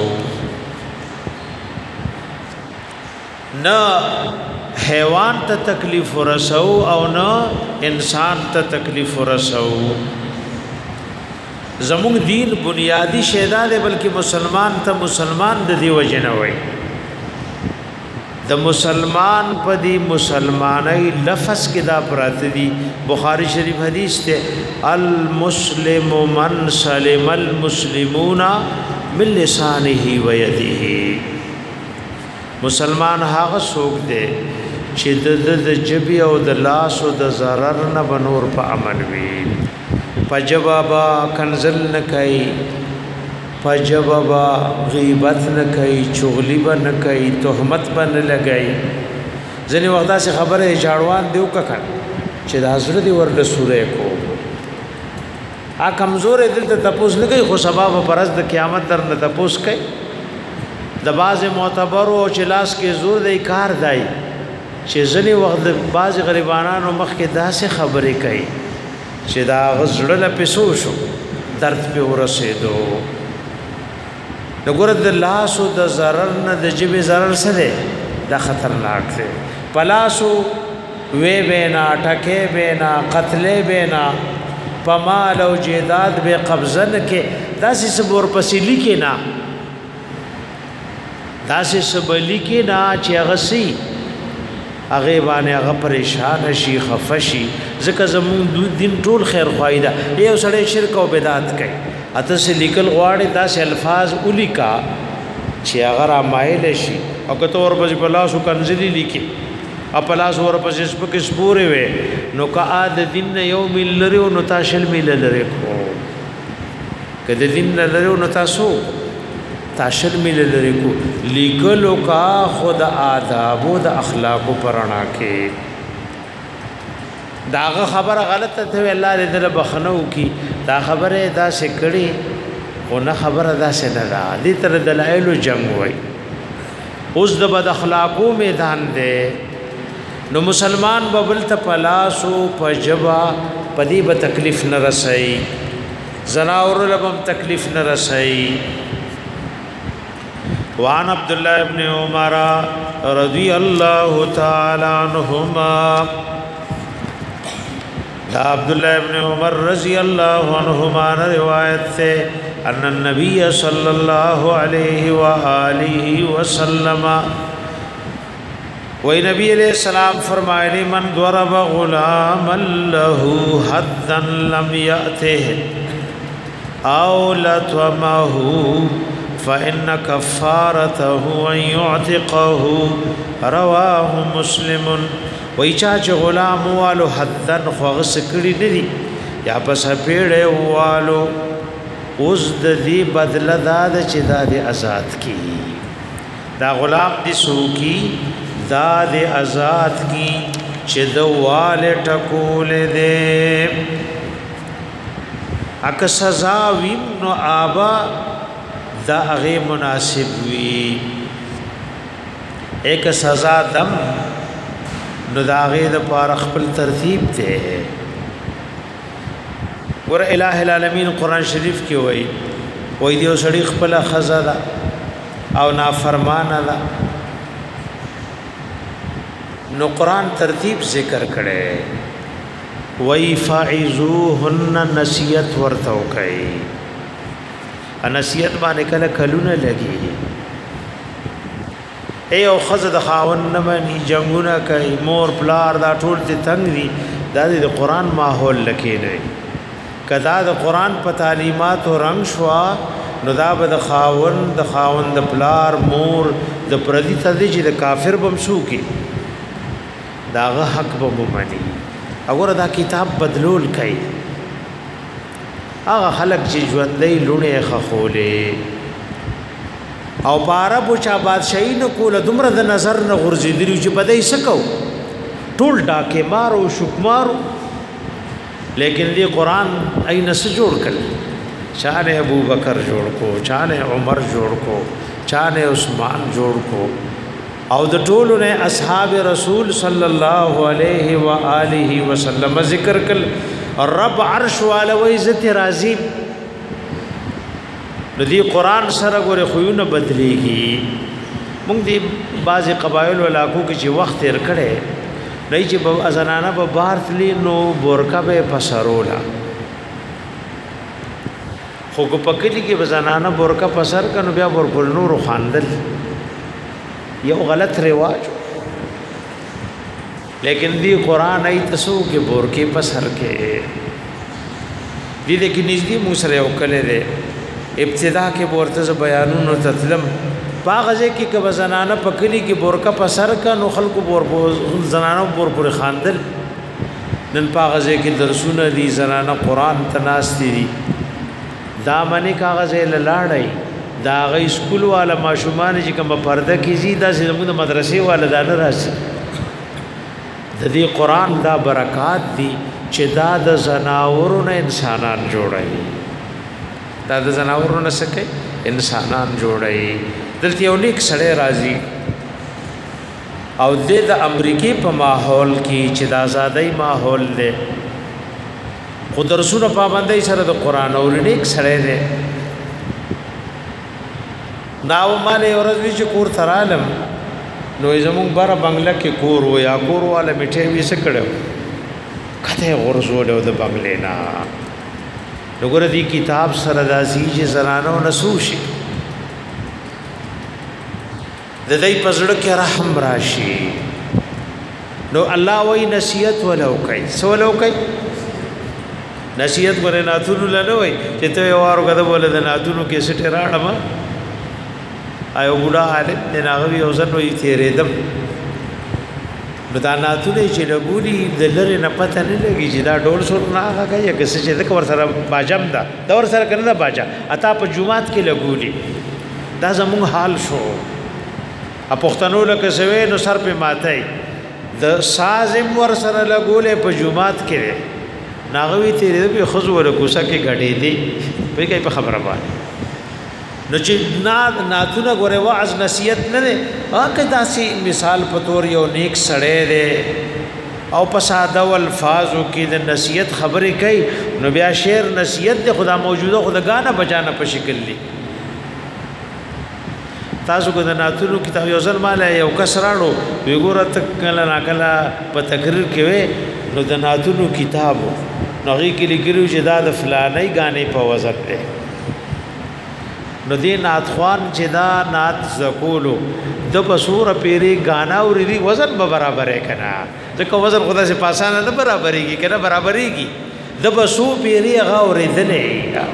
نه حیوان ته تکلیف ورسو او نه انسان ته تکلیف ورسو زموږ دین بنیادی شیدا دی بلکې مسلمان ته مسلمان د دی وجه نه وای د مسلمان په دی مسلمانای لفظ کې دا پراته دی بخاری شریف حدیث ته المسلم من سلم المسلمون من لسانه و يده مسلمان هغه څوک دی چې د جبی او د لاس او د zarar نه بنور په امن وي پجبابا کنزل نه کوي پجبابا غیبت نه کوي چغلی به نه کوي تهمت به نه لګي ځنې وخت سے خبره جاړوان دیو ککړ چې د حضرت ورته سورې کو ا کمزور دل ته تپوس نه کوي خو سبب پرز د قیامت در نه تپوس کوي د باز معتبر او چلاس کې زور دی کار دی چې ځنې وخت باز غریبانو مخ کې داسې خبرې کوي چې دا غزړه له پسو شو درد په ورسېدو نګور د لاس او د zarar نه د جبه zarar سره دا خطرناک دی پلاسو وې بینا ټکه بینا قتلې بینا پمال او جیداد به قبضن کې داسې صبر پسیلی کې نه داسې سبلی کې نه چې غسی هغه باندې هغه پریشان شي خفشي ځکه زمون دین ټول خیر خوایدا یو سړی شرک او بدعت کوي اته سه لیکل غواړي داسې الفاظ الیکا چې هغه را مایل شي او کته ور په پلاسو کنځلي لیکي او پلاسو ور په سپک سپورې وي نو کا اد دین یو مل لري او نو تاسل مل لري کو کده دین لري نو تاسو تاشر مل لري کو لیکلو کا خود آداب او د اخلاق پرانا کې داغه خبره غلطه ته الله دې در بخنو کی دا خبره دا سکړي او نه خبره دا سنه دا دې تر دلایل جنگ وای اوس د بد اخلاقو میدان دی نو مسلمان ببل ته پلاسو پجبا پدی به تکلیف نه رسي زناور لبم تکلیف نه رسي وعن عبد الله ابن عمر رضي الله تعالى عنهما عبد الله ابن عمر رضی اللہ عنہما روایت سے ان النبی صلی اللہ علیہ وآلہ وسلم وی نبی علیہ السلام فرمائے من ضرب غلاما له حدا لم یأته او لطمه فإن كفارته أن يعتقه رواه مسلم وای چا چې غلام والو حدن خو غس کړي ندي یا پس پیړې والو اوس د دې بدله داد چې دا د آزاد کی دا غلام دي سوکی دا د آزاد کی چې د واله ټکول دې اک سزا ویم نو آبا دا هغه مناسب وی ایک سزا دم نو دا هغه د پاره خپل ترتیب ته ور الہ العالمین قران شریف کې وای وای دیو سړی خپل خزا او نافرمانه ده نو قران ترتیب ذکر کړي وای فاعذوهن نصیحت ورته کوي نصیحت باندې کله کلونه لګي ای او خزه د خاون نه باندې جنگونه کوي مور پلار دا ټول ته تنگ دي دا د قران ماحول لکې نه کدا د قران په تعلیمات او رنگ شوا نو دا به د خاون د خاون د پلار مور د پردي تدې چې د کافر بمسو کی داغه حق به ومني وګوره دا کتاب بدلول کوي هغه خلق چې ژوندۍ لونه خخولې او عربو چا بادشاہي نه کوله دومره د نظر نه غورځېدلی چې بدای سکو ټول ډاکې مارو شک مارو لیکن دی قرآن این سے جوڑ کر چاہنے ابو بکر جوڑ کو چاہنے عمر جوڑ کو چاہنے عثمان جوڑ کو او د ټولو نے اصحاب رسول صلی اللہ علیہ وآلہ وسلم ذکر کل رب عرش والا و عزت راضی ندی قرآن سره ګوره خوونه بدلیږي موږ دی بعض قبایل علاقو کې چې وخت تیر کړي نه چې په ازنانه په بهر تلی نو بورکا به پسرولا خو کو پکلی کې بزنانه بورکا پسر کنو بیا ورپل نور خواندل یو غلط رواج لیکن دی قران ای تسو کې بورکې پسر کې دې دې کې نږدې مو سره یو کله ده ابتدا کې ورته بیانونو تتلم باغځه کې ک بزنانه پکلی کې بورکا پسر کا نو خلکو بور زنانه بور پر خواندل نن باغځه کې درسونه دي زنانه قران تناستي دي دا منی کاغذ لاړای دا غي سکول والا ماشومان چې کوم پرده کیږي دا زموږ مدرسې والا دا نه راشي د دې قران دا برکات دي چې دا د زناورونو انسانان جوړای دا د زناورونو سکه انسانان جوړای دلته یو نیک سړی راځي او د امریکای په ماحول کې چې د آزادۍ ماحول دی قدرسونه پابندۍ سره د قران او نیک سړی دی ناو مال اورځ چې کور ترالم نو زمون بار بنگلا کې کور و یا کور والا میټه وی څه کړو کته غرزول د بنگلې نا وګوره دې کتاب سره داسي چې زنانو نسوشي د دې پزړه کې رحم راشي نو الله وای نصیحت ولو کوي سولو کوي نصیحت ورنه ناتونو لنه وای چې ته وارو کده بوله د ناتونو کې سټه راړم ایو بوډا حالت نه ناغوي او ځنه یې تیرې دم بداناتونه چې لګوري د لری نه پته نه لګي چې دا ډول سر نه هغه یا کس چې د کور سره باجم دا دور سره کنه دا باجا اتا په جمعات کې لګوري دا زموږ حال شو ا پښتنو لکه سوي نو سر په ماتای د سازم ور سره لګولې په جمعات کې ناغوي تیرې په خزو ور کوسه کې غړې دي په کې په خبره باندې نو چې نا ناتونه غره واعظ نصیحت نه ده اګه داسي مثال په تور یو نیک سړی دی او په ساده الفاظو کې د نصیحت خبرې کوي نو بیا شعر نصیحت د خدا موجوده خداګانه بچانه په شکل دی تاسو کو د ناتونو کتاب یو ځل مال یو کسرانو وګوره تکله ناکله په تقریر کې وې نو د ناتونو کتابو نغې کې لیکلو چې دا د فلانې غانې په وزن دی نو دی ناتخوان چې دا نات زکولو د بصور پیری غانا او ری وزن به برابر کنا ځکه وزن خدا سے پاسانه نه برابرېږي کنه برابرېږي د بصو پیری غا او ریدلې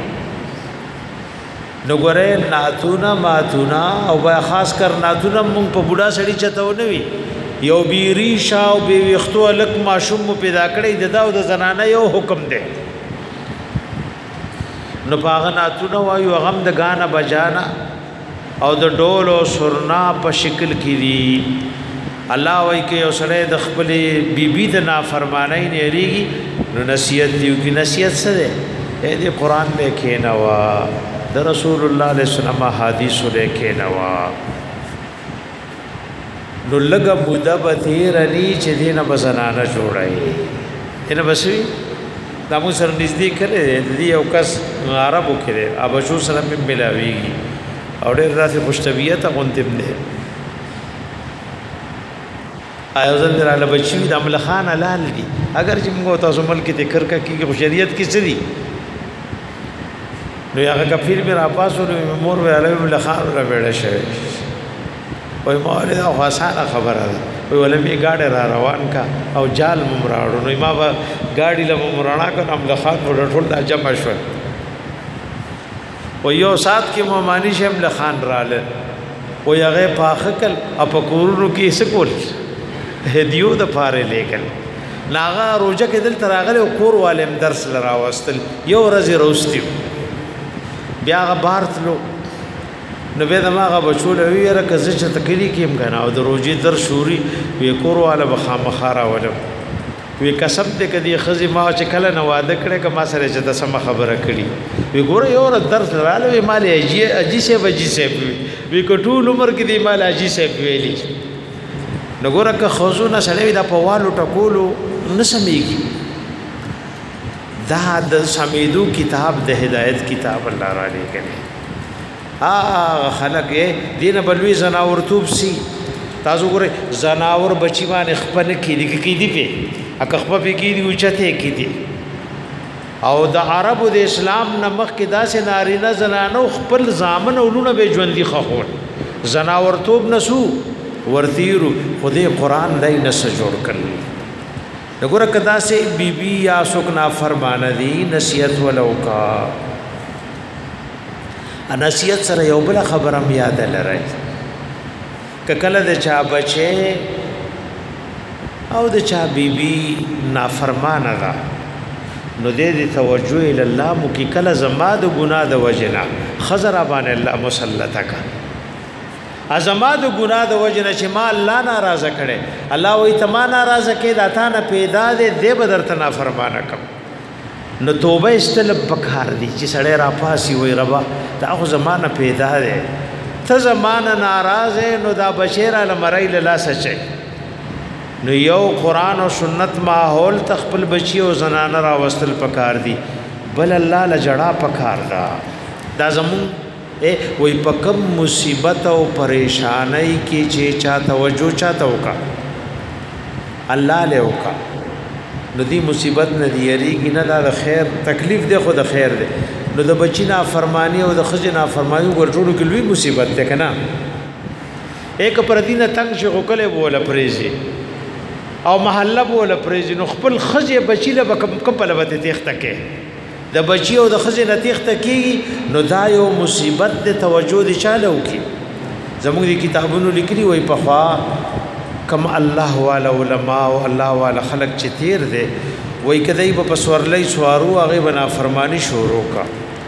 نو ګره ناتونا ماتونا او با خاص کر ناتونا مونږ په بوډا سړی چتاو نه وی یو بیری شاو بی وختو الک ماشوم پیدا کړی د دا او د زنانه یو حکم دی نو پاغه ناتونه وایو غم د غانا بجانا او د ډول او سرنا په شکل کې دي الله وایي کې یو سره د خپل بیبي د نافرمانی نه ریږي نو نصیحت دیو کې نصیحت څه ده دې قران له کې نوا د رسول الله صلی الله علیه وسلم حدیث له کې نوا نو لګه بودا بثیر علی چې دینه بزنانه جوړای دینه بسوي دا مو سره نږدې کړي دې یو کس عربو کړي ابشو سره په ملاويږي او ډېر راته خوشتبیت غونډم نه آیا ځل را لبچی د عمل خان حلال دي اگر چې موږ تاسو ملک ته کرکا کیږي شریعت کې څه دي نو هغه کفیر مې را پاسو نو مور وی علی عمل خان را وړه شوی وای مولوی دا خاصه خبره ده وی ولې گاډه را روان کا او جال ممراړو نو ما با گاډي له ممرانا کو عمل خان وړ ټول د جمع شو و یو سات کې مومانی شم له خان رااله و هغه پاخکل اپ کورونو کې سکول هدیو د پاره لیکل ناغه روزه کې دل تراغله کور والم درس لراوستل یو ورځ روستي بیا غ بارتلو نو به دماغه بچول وی رکه چې تکلی کېم غنا او د روزي در شوري وی کور والا بخامخاره ولم وی قسم دې کدي خزي ما چې کله نو واده کړي کما سره چې د سم خبره کړي وی ګوره یو درس رااله وی مال اجي اجي سه وجي سه وی کټول عمر کې دی مال اجي سه ویلي نو ګوره که خزونه سره دا په والو ټکولو نسمېږي دا د سمیدو کتاب د هدایت کتاب الله را لګنه ا خلق دینه بلوي زناور توب سي تاسو ګوره زناور بچی باندې خپل کې دي کې دي په اکه خپل کې دي اوچته کې دي او د عربو د اسلام نمخ کې داسې نارینه زنانو خپل ځامن اولونه به ژوندۍ خخول زناور توب نسو ورتیرو خدای قران دای نس جوړ کړل وګوره کدا سه بیبي یا سکنا فرمان دي نصیحت ولوکا نصیحت سره یو بل خبرم یاد لرای کله د چا بچي او د چا بیبي نافرمان ده نو دې دې توجه ال الله مو کی کله زما د ګناه د وجنا خزر ابان الله مسلطک ازما د ګناه د وجنه چې ما الله ناراضه کړي الله وې تما ناراضه کې داتا نه پیدا دې دې بدرته نه فرمانه کم نو توبه استلب بکار دي چې سړی را پاسي وې ربا دا خو زمانہ پیدا ده ته زمانہ ناراضه نو دا بشیر المرای له سچي نو یو قران او سنت ماحول تخپل بچي او زنانه را وستل پکار دي بل الله لجړه پکار دا دا زمون اے وای پکم مصیبت او پریشانی کې چې چا توجه چاته وکا الله له وکا نو دی مصیبت نه دی یریږي نه دا خیر تکلیف دی خو د خیر دی نو د بچی نه فرمانی او د خځې نه فرمانی ورټولو کې لوی مصیبت ده کنه ایک پر دینه تنگ شو کله بوله پریزي او محله بوله پریزي نو خپل خځې بچی له کم کپل وته تخته کې د بچی او د خځې نه تخته کې نو دا یو مصیبت ده توجه دي چاله وکي زموږ دي کتابونو لیکلي وای په خوا کم الله والا علماء او الله والا خلق چې تیر دي وای کدی په پسورلې سوارو هغه بنا فرمانی شروع کا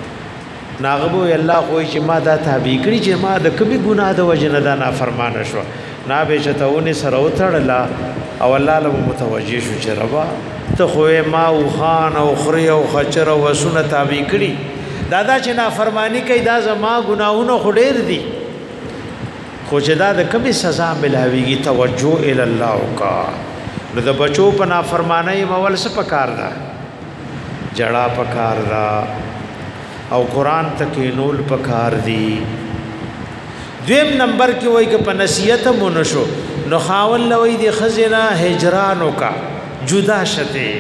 ناغبو الله خو چې ما دا تابع کړی چې ما د کمی ګناه د وجنه دا نافرمانه شو نا به چتهونه سره وتړلا او الله له متوجي شو چې ربا ته خو ما او خان او خري او خچر او سنت تابع کړی دادا چې نافرمانی کوي دا زما ګناهونه خډیر دي خو چې دا د کمی سزا ملاويږي توجه ال الله کا نو د بچو په نافرمانی مول څه پکار دا جړه پکار دا او قران تکې نول پکار دی دویم نمبر کې وای ک په نصیحت مونږ شو نو خاول لوي دی خزنا هجرانو کا جدا شته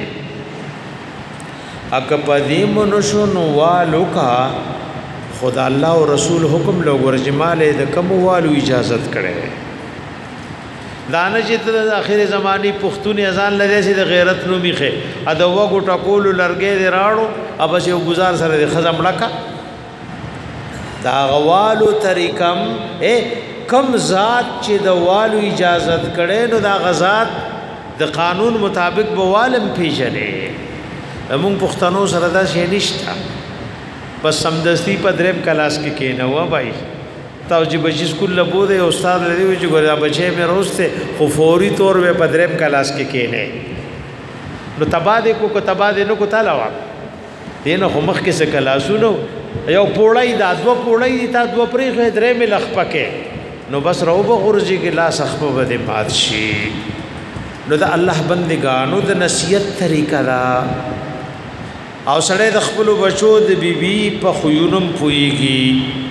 اک پدې مونږ شو نو والو کا خدا الله او رسول حکم لو ورجماله د کوم والو اجازت کړي دانه چې د اخر زماني پښتون اذان لږه سي د غیرت نو میخه ا د وګو ټکول لرګې دی راړو اب چې یو گزار سره د خزم لکا دا غوالو طریقم اے کم ذات چې د والو اجازت کړي نو دا غزاد د قانون مطابق به والم پیژنې موږ پښتنو سره دا شی نشته بس سمدستی په دریم کلاس کې کېنه و بھائی تاو چې بچی سکول لبو دی استاد لدی وی چې ګورا بچی مې روسته خو فوري طور په پدریم کلاس کې کېنه نو تباده کو کو تباده نو کو تعالی وا دینه خو مخ کې څه کلاسونو یو پوړای دا دو پوړای تا دو پرې خې درې مې لخ پکې نو بس رو به غرزي کې لاس خپل بده بادشي نو دا الله بندگانو د نصیحت طریقه دا او سړی د خپل بچو د بیبي په خيونم پويږي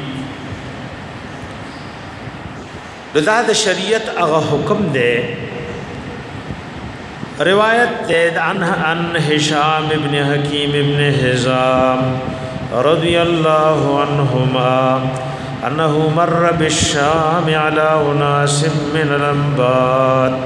دا د شریعت هغه حکم دی روایت ده عن عن هشام ابن حکیم ابن حزام رضی الله عنهما انه مر بالشام على اناس من الانبار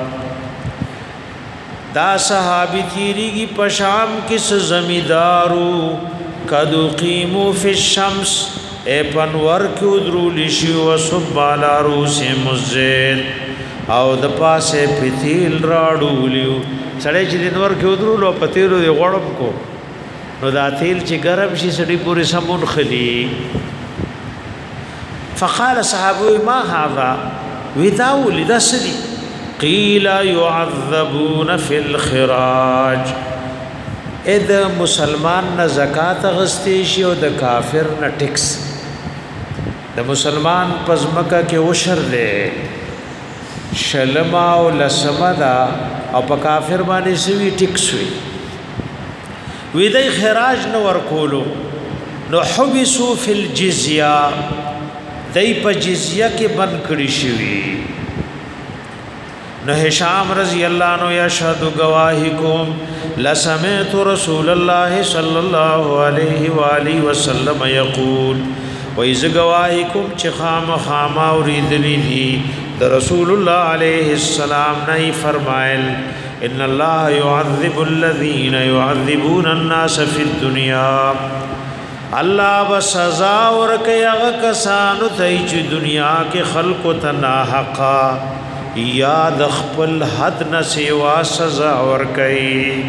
دا صحابی تیریگی پشام کس زمیدارو کدو قیمو فی الشمس اے پنور کی ادرولی شی و صب علی روس مزید او د پاسه پتیل راډولیو سړی چې د نور کې ودرولو پتیلو دی غړم کو نو دا تیل چې ګرم شي سړی پوری سمون خلی فقال صحابه ما هذا وداو لدسدي قيل يعذبون في الخراج اذا مسلمان نه زکات غستی شي او د کافر نه ټیکس د مسلمان پزمکه کې وشر دی شلما او لسمدا او په کافر باندې سوي ټیکس وي وی دای خراج نو ورکولو نو حبسوا فی الجزیه دای په جزیه کې بند کړی شوی نو هشام رضی الله عنه یشهد گواہی کوم لسمعت رسول الله صلی الله علیه و آله وسلم یقول و ایز گواہی کوم چې خام خام اوریدلی دي د رسول الله علیه السلام نه فرمایل ان الله يعذب الذين يعذبون الناس في الدنيا الله بسزا ورکه هغه کسانو ته چې دنیا کې خلق تنا حقا یا د خپل حد نه سیوا سزا ورکي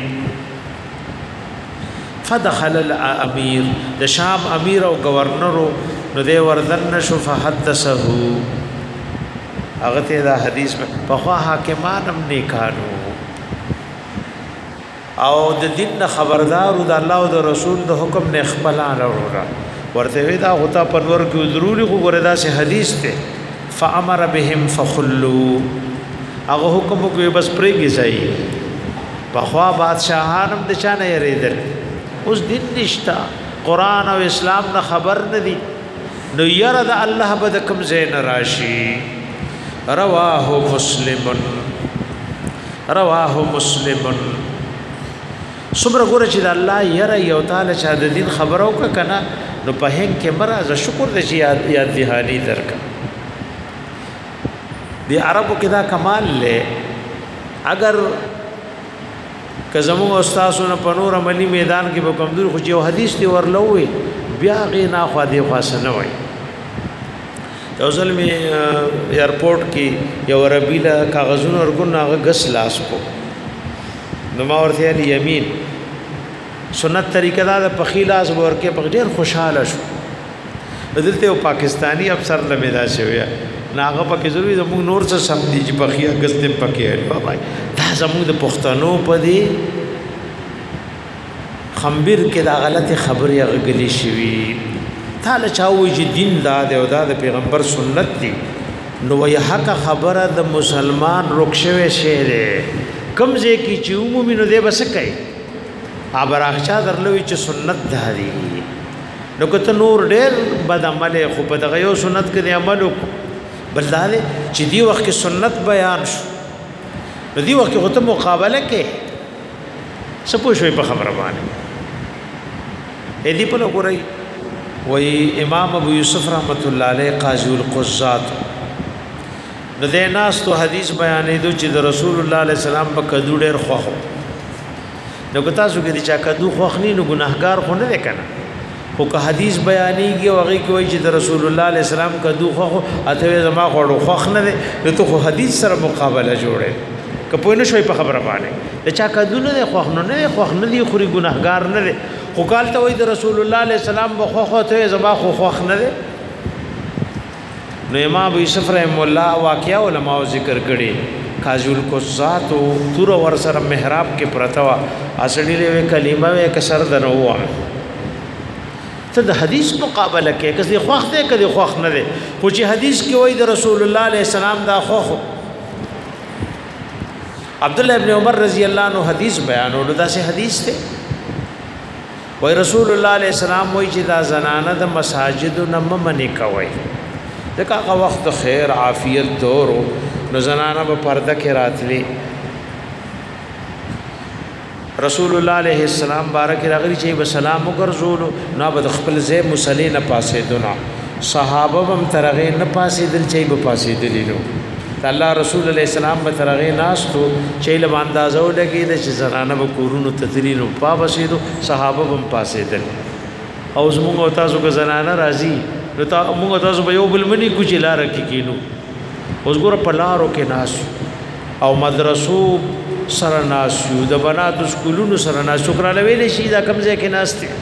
فدخل الامير د شام امیر او گورنرو نو دی وردن شو فحدثه هغه ته دا حدیث په خوا حاکمانم نیکانو او د دین خبردار د الله او د رسول د حکم نه خپل اړه ورته وی دا غتا پرور کې ضروري خو وردا سه حدیث ته فامر بهم فخلوا هغه حکم کوي بس پرېږي ځای په خوا بادشاہانم د چانه یریدل اوس دین نشتا قران او اسلام نه خبر نه دي نو یره د الله بد کم زین راشي رواه مسلم رواه مسلم صبر ګور چې د الله یره یو تعالی چې د دین خبرو کا کنه نو په هین کې مرزه شکر دې یاد یاد دی حالي درک دی عربو کې دا کمال له اگر کزمو استادونو په نور عملی میدان کې په کمزور خو یو حدیث دی ورلوي بیا غینا خو دی خاصه نه وای یو ځل می ایرپورټ کې یو ربیلا کاغذونو ورګون هغه غس لاس کو نو ما ورته علی یمین سنت طریقه دا په خیلاس ورکه په ډیر خوشاله شو دلته یو پاکستانی افسر لمیدا شوی ناغه پکې ضروري زموږ نور څه سم دي چې په خیا غستم پکې بابا دا زموږ د پښتنو په دی خمبر کې دا غلطه خبره غلي شوی تعالی چاوي چې دین دا دی او دا د پیغمبر سنت دی نو وی حق خبره د مسلمان رخصوي شه ده کمزه کی چې عمومي نو دی بس کوي ابراخچا درلوي چې سنت ده دی نو کته نور ډېر بد عمل خو په دغه یو سنت کې دی عمل بل دا چې دی وخت کې سنت بیان شو نو دی وخت کې غته مقابله کې سپو شوي په خبره باندې اې دی په لګورای وی امام ابو یوسف رحمت الله علیه قاضی القضات نو د ناس تو حدیث بیانې دو چې د رسول الله علیه السلام په کدو ډېر خوخو نو که تاسو کې چې کدو خوخنی نو ګناهګار خو نه کنه خو که حدیث بیانېږي او هغه کوي چې د رسول الله علیه السلام کدو خوخو اته زما خوړو خوخ نه دي نو ته خو حدیث سره مقابله جوړې که په نو شوي په خبره باندې د چا کدو نه خوخ نه نه خوخ نه دي خوري ګناهګار نه دي خو قال ته وای د رسول الله علیه السلام بخو خو ته زما خو خو نه ده نو امام ابو یوسف رحم الله واقعا علماء ذکر کړي کاجول کو ذات تور ور سره محراب کې پرتوا اسړي له کلمه وې کسر دنو وا ته د حدیث مقابله کې کسي خوښ ده کدي خوښ نه ده خو چې حدیث کې وای د رسول الله علیه السلام دا خو عبد الله ابن عمر رضی الله عنه حدیث بیانولو دا سه حدیث ته وای رسول الله علیه السلام وای چې دا زنانه د مساجد نم منی کوي دغه هغه وخت خیر عافیت دورو نو زنانه په پرده کې راتلی رسول الله علیه السلام بارک راغلی چې به سلام وګرځولو نو به خپل ځای مصلی نه پاسې دنا صحابه هم ترغه نه پاسې دل چې به پاسې دلیلو الله رسول الله السلام به ترغه ناستو چې له اندازو لګي د زنانه به کورونو تدرینو پا بسیدو صحابه هم پاسې دل او زموږ تاسو کو زنانه راضي نو تا موږ تاسو به یو بل منی کوچ لار کې کینو اوس ګور په لارو کې ناس او مدرسو سره ناس یو د بنات سکولونو سره ناس شکر علی ویل شي دا کمزې کې ناس دي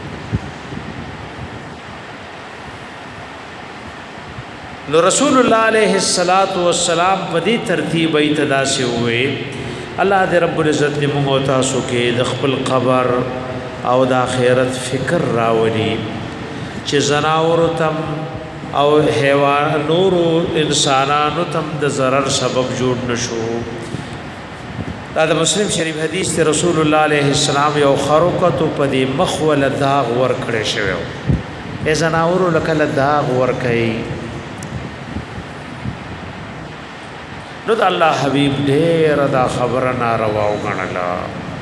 نو رسول الله علیه الصلاۃ والسلام په دې ترتیب ایتدا سے ہوئے الله دې رب العزت دې موږ تاسو کې د خپل قبر او د آخرت فکر راولي چې زناور تم او حیوان نور انسانانو تم د ضرر سبب جوړ نشو دا د مسلم شریف حدیث ته رسول الله علیه السلام یو خروقه تو په دې مخول داغ ور کړی شوی ای زناور لکه داغ ور کوي نو د الله حبیب ډېر دا خبره ناروا وګڼله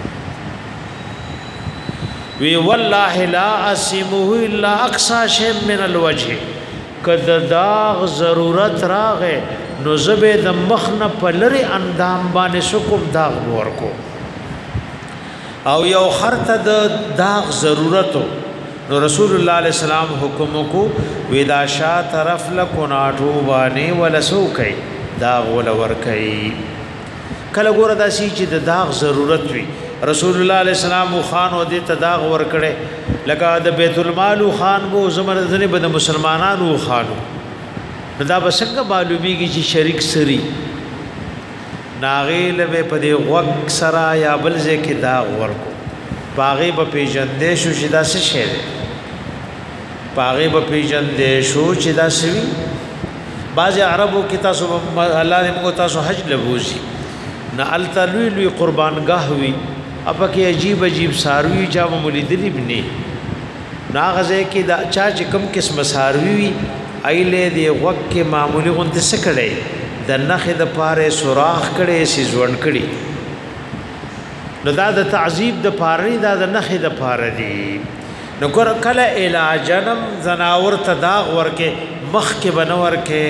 وی والله لا اسمه الا اقصى شيء من الوجه کد داغ ضرورت راغه نو زبه د مخنه پلری اندام باندې شکوب داغ ورکو او یو خرته د داغ ضرورتو نو رسول الله علیه السلام حکم کو ودا شا طرف لکو ناټو باندې ولسو کوي داغ ول ور کوي کله ګور داسي چې د داغ ضرورت وي رسول الله علیه السلام خان او دې تداغ ور کړي لکه د بیت المال خان وو زمره ځنه به د مسلمانانو خانو دا بسنګ معلومیږي چې شریک سری ناغیل به په دې وق سرا یا بلځه کې داغ ورکو باغې په پیجندې شو چې دا څه شی دی باغې په پیجندې شو چې دا سوي بعض عربو کې تاسو الله دې موږ تاسو حج لبوزي نه التلوی لوی قربانگاه وی اپا کې عجیب عجیب ساروی چا مولیدلی بنی ناغزه کې دا چا چې کم قسم ساروی وی ایله دی وق کې معمولی غونډ سکړې د نخې د پاره سوراخ کړي سی ځوړ کړي نو دا د تعذیب د پاره دا د نخې د پاره دی نو کور کله علاجنم زناور تداغ ورکه مخ کې بنور کې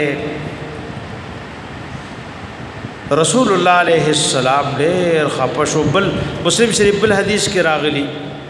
رسول الله علیه السلام ډېر خپشو بل مسلم شریف بل حدیث کې راغلی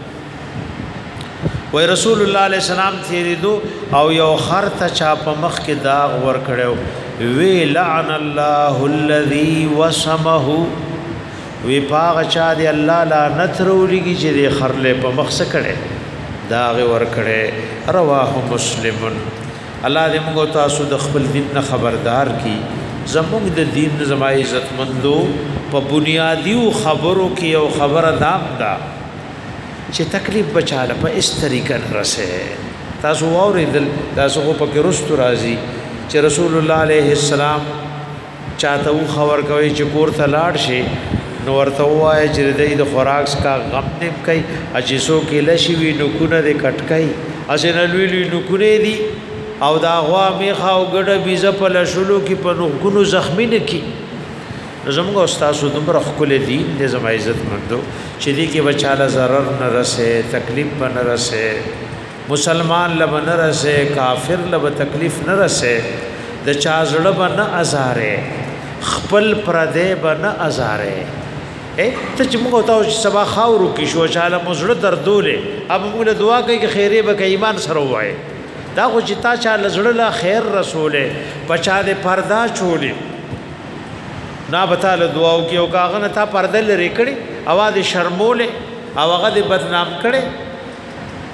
وای رسول الله علیه السلام تیریدو او یو خرته چا په مخ کې داغ ور کړو وی لعن الله الذي وسمه وی پاغ چا دی الله لعنت ورولږي چې د خرله په مخ څه کړي داغ ور کړي رواه مسلم الله دې موږ تاسو د خپل دین نه خبردار کی زموږ د دین زما عزت مندو په بنیادی خبرو کې یو خبره دام دا چې تکلیف بچاله په اس طریقه رسه تاسو اوریدل تاسو په کې رستو راځي چې رسول الله علیه السلام چاته خبر کوي چې کور ته لاړ شي نو ورته وایي چې د خوراک کا غم دې کوي اجسو کې لشي وی نو کو نه کټکای اسنه لوی لوی نو کو نه دي او دا غوا میخه او ګډه بيزه په لشلو کې په نوګونو زخمی نه کی زموږ استاد دومره خپل دین دې زما عزت مندو چې دې کې بچاله zarar نه رسه تکلیف نه رسه مسلمان لب نه رسه کافر لب تکلیف نه رسه د چا زړه باندې ازاره خپل پردې باندې ازاره اے ته چې موږ ته سبا خاورو کې شو چاله مزړه دردولې اب موږ دعا کوي چې خیره به ایمان سره وای دا خو چې تا چا لزړه لا خیر رسوله بچا دې پردا چولې نا بتاله دعاو کې او کاغه نه تا پرده لري کړي اواز شرموله او هغه دې بدنام کړي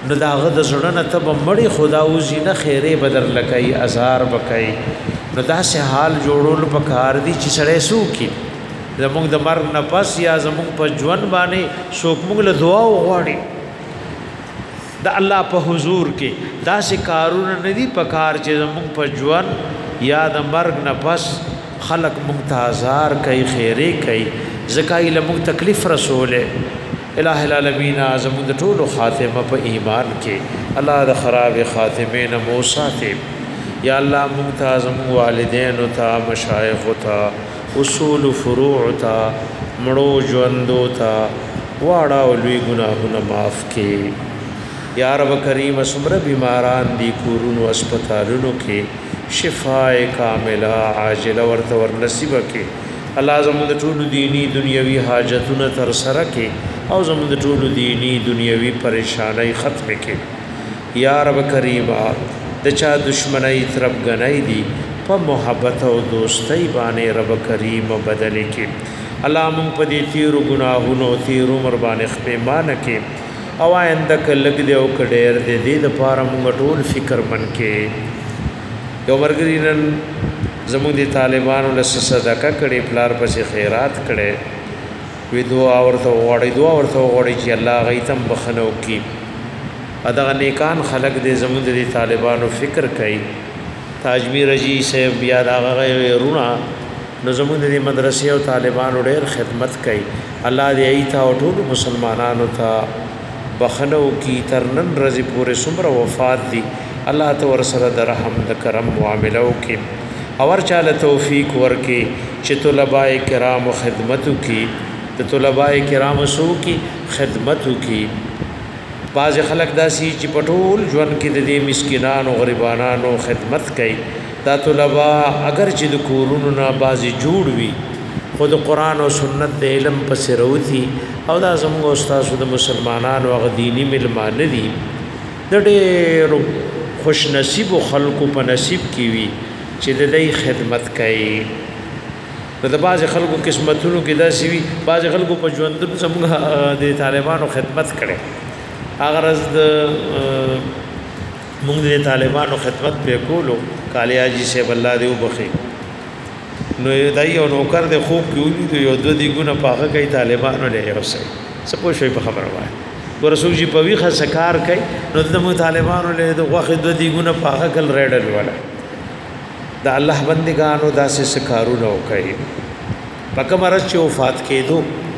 نو داغه د زړه نه ته مړی خدا اوزی نه خیره بدر لکای ازار بکای نو داسې حال جوړول په کار دي چې سړی سوکي زموږ د مرګ نه پس یا زموږ په ژوند باندې څوک موږ له دعا وغواړي د الله په حضور کې داسې کارونه نه دي په کار چې زموږ په ژوند یا د مرګ نه پس خلق موږ ته ازار کوي خیره کوي زکای له موږ تکلیف رسوله الہ العالمین اعظم د ټولو خاتمه په ایمان کې الله د خراب خاتمه نه مو ساتي یا الله موږ ته اعظم والدین او تا مشایخ او تا اصول فروع تا مړو ژوندو تا واړه او لوی ګناهونه معاف کړي یا رب کریم اسمره بیماران دی کورونو هسپتالونو کې شفاء کامله عاجله ورته ور نصیب کړي الله زموږ د ټولو دینی دنیوي حاجتونه تر سره کړي او زموږ د ټولو دینی دنیوي پریشانای ختم کړي یا رب کریم د چا دشمنی طرف غنای دی په محبت او دوستۍ باندې رب کریم بدل کړي الله مونږ په دې تیرو ګناهونو تیرو عمر باندې خپېمان کړي او آینده کلک دی او کډیر دی دې د پاره مونږ ټول فکر من کې یو مرګري نن زموږ د طالبانو له صدقه کړي پلار پسې خیرات کړي وی دعا ورته وغواړي دعا ورته وغواړي چې الله غیتم بخنو کی ادا نیکان خلق دې زموږ د طالبانو فکر کوي تاجمیر رجی صاحب بیا هغه رونا نو زموږ د مدرسې او طالبانو ډېر خدمت کوي الله دې ایت او ټول مسلمانانو ته بخنو کی ترنن رضی پورې سمره وفات دي الله ته ورسره د رحم د کرم معاملو کې اور چاله توفیق ورکي چې طلباء کرام خدمتو کی د طلباء کرام سو کی خدمتو کی باز خلق داسي چې پټول ژوند کې د دې مسکینانو غریبانو خدمت کوي دا طلباء اگر چې د کورونو نه بازي جوړ وي خود قرآن او سنت د علم پس وروتي او دا زموږ استاد د مسلمانانو غ دینی ملمان دي د ډېر خوش نصیب خلکو په نصیب کې وي چې د دې خدمت کوي د باز خلکو قسمتونو کې داسي وي باز خلکو په ژوند زموږ د طالبانو خدمت کړي اگر از د موږ د طالبانو خدمت په کولو کالیا جی سے الله دې وبخي نو دای یو نوکر د خوب کیونی ته یو د دې ګونه پاغه کوي طالبانو له یو څه سپو شوي په خبره وای ورسول جی په ویخه سکار کوي نو د مو طالبانو له د واخد د دې ګونه پاغه کل ریډل ولا د الله بندگانو داسې سکارونه کوي پکه مرز چې وفات کېدو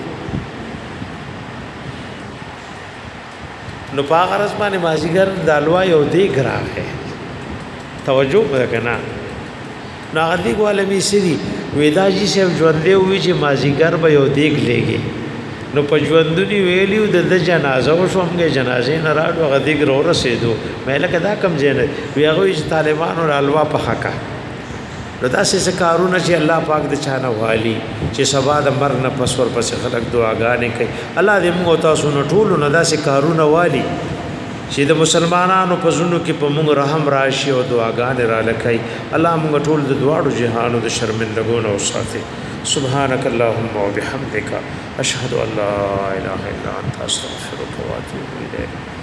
نو پاغه رسمانه مازیګر دالوا یو دی ګراغه توجه وکنا نو غدی ګوالمی سری وېدا جی صاحب ژوندې وی چې مازیګر به یو دیګ لګي نو په ژوندونی ویلیو د جنازه او شومګه جنازې نه راړو غدی ګرو رسیدو مې لکه دا کم ځنه وی هغه چې طالبانو رالوا په حقا نو داسې کارونه چې الله پاک د چانه والی چې سبا د مر نه پسور پس خلق دعاګانې کوي الله دې موږ تاسو نو ټول نه داسې کارونه والی چې د مسلمانانو په زونو کې په موږ رحم راشي او دعاګانې را لکای الله موږ ټول د دواړو جهانو د شرمندګونو او ساتي سبحانك اللهم وبحمدك اشهد ان لا اله الا انت استغفرك واتوب اليك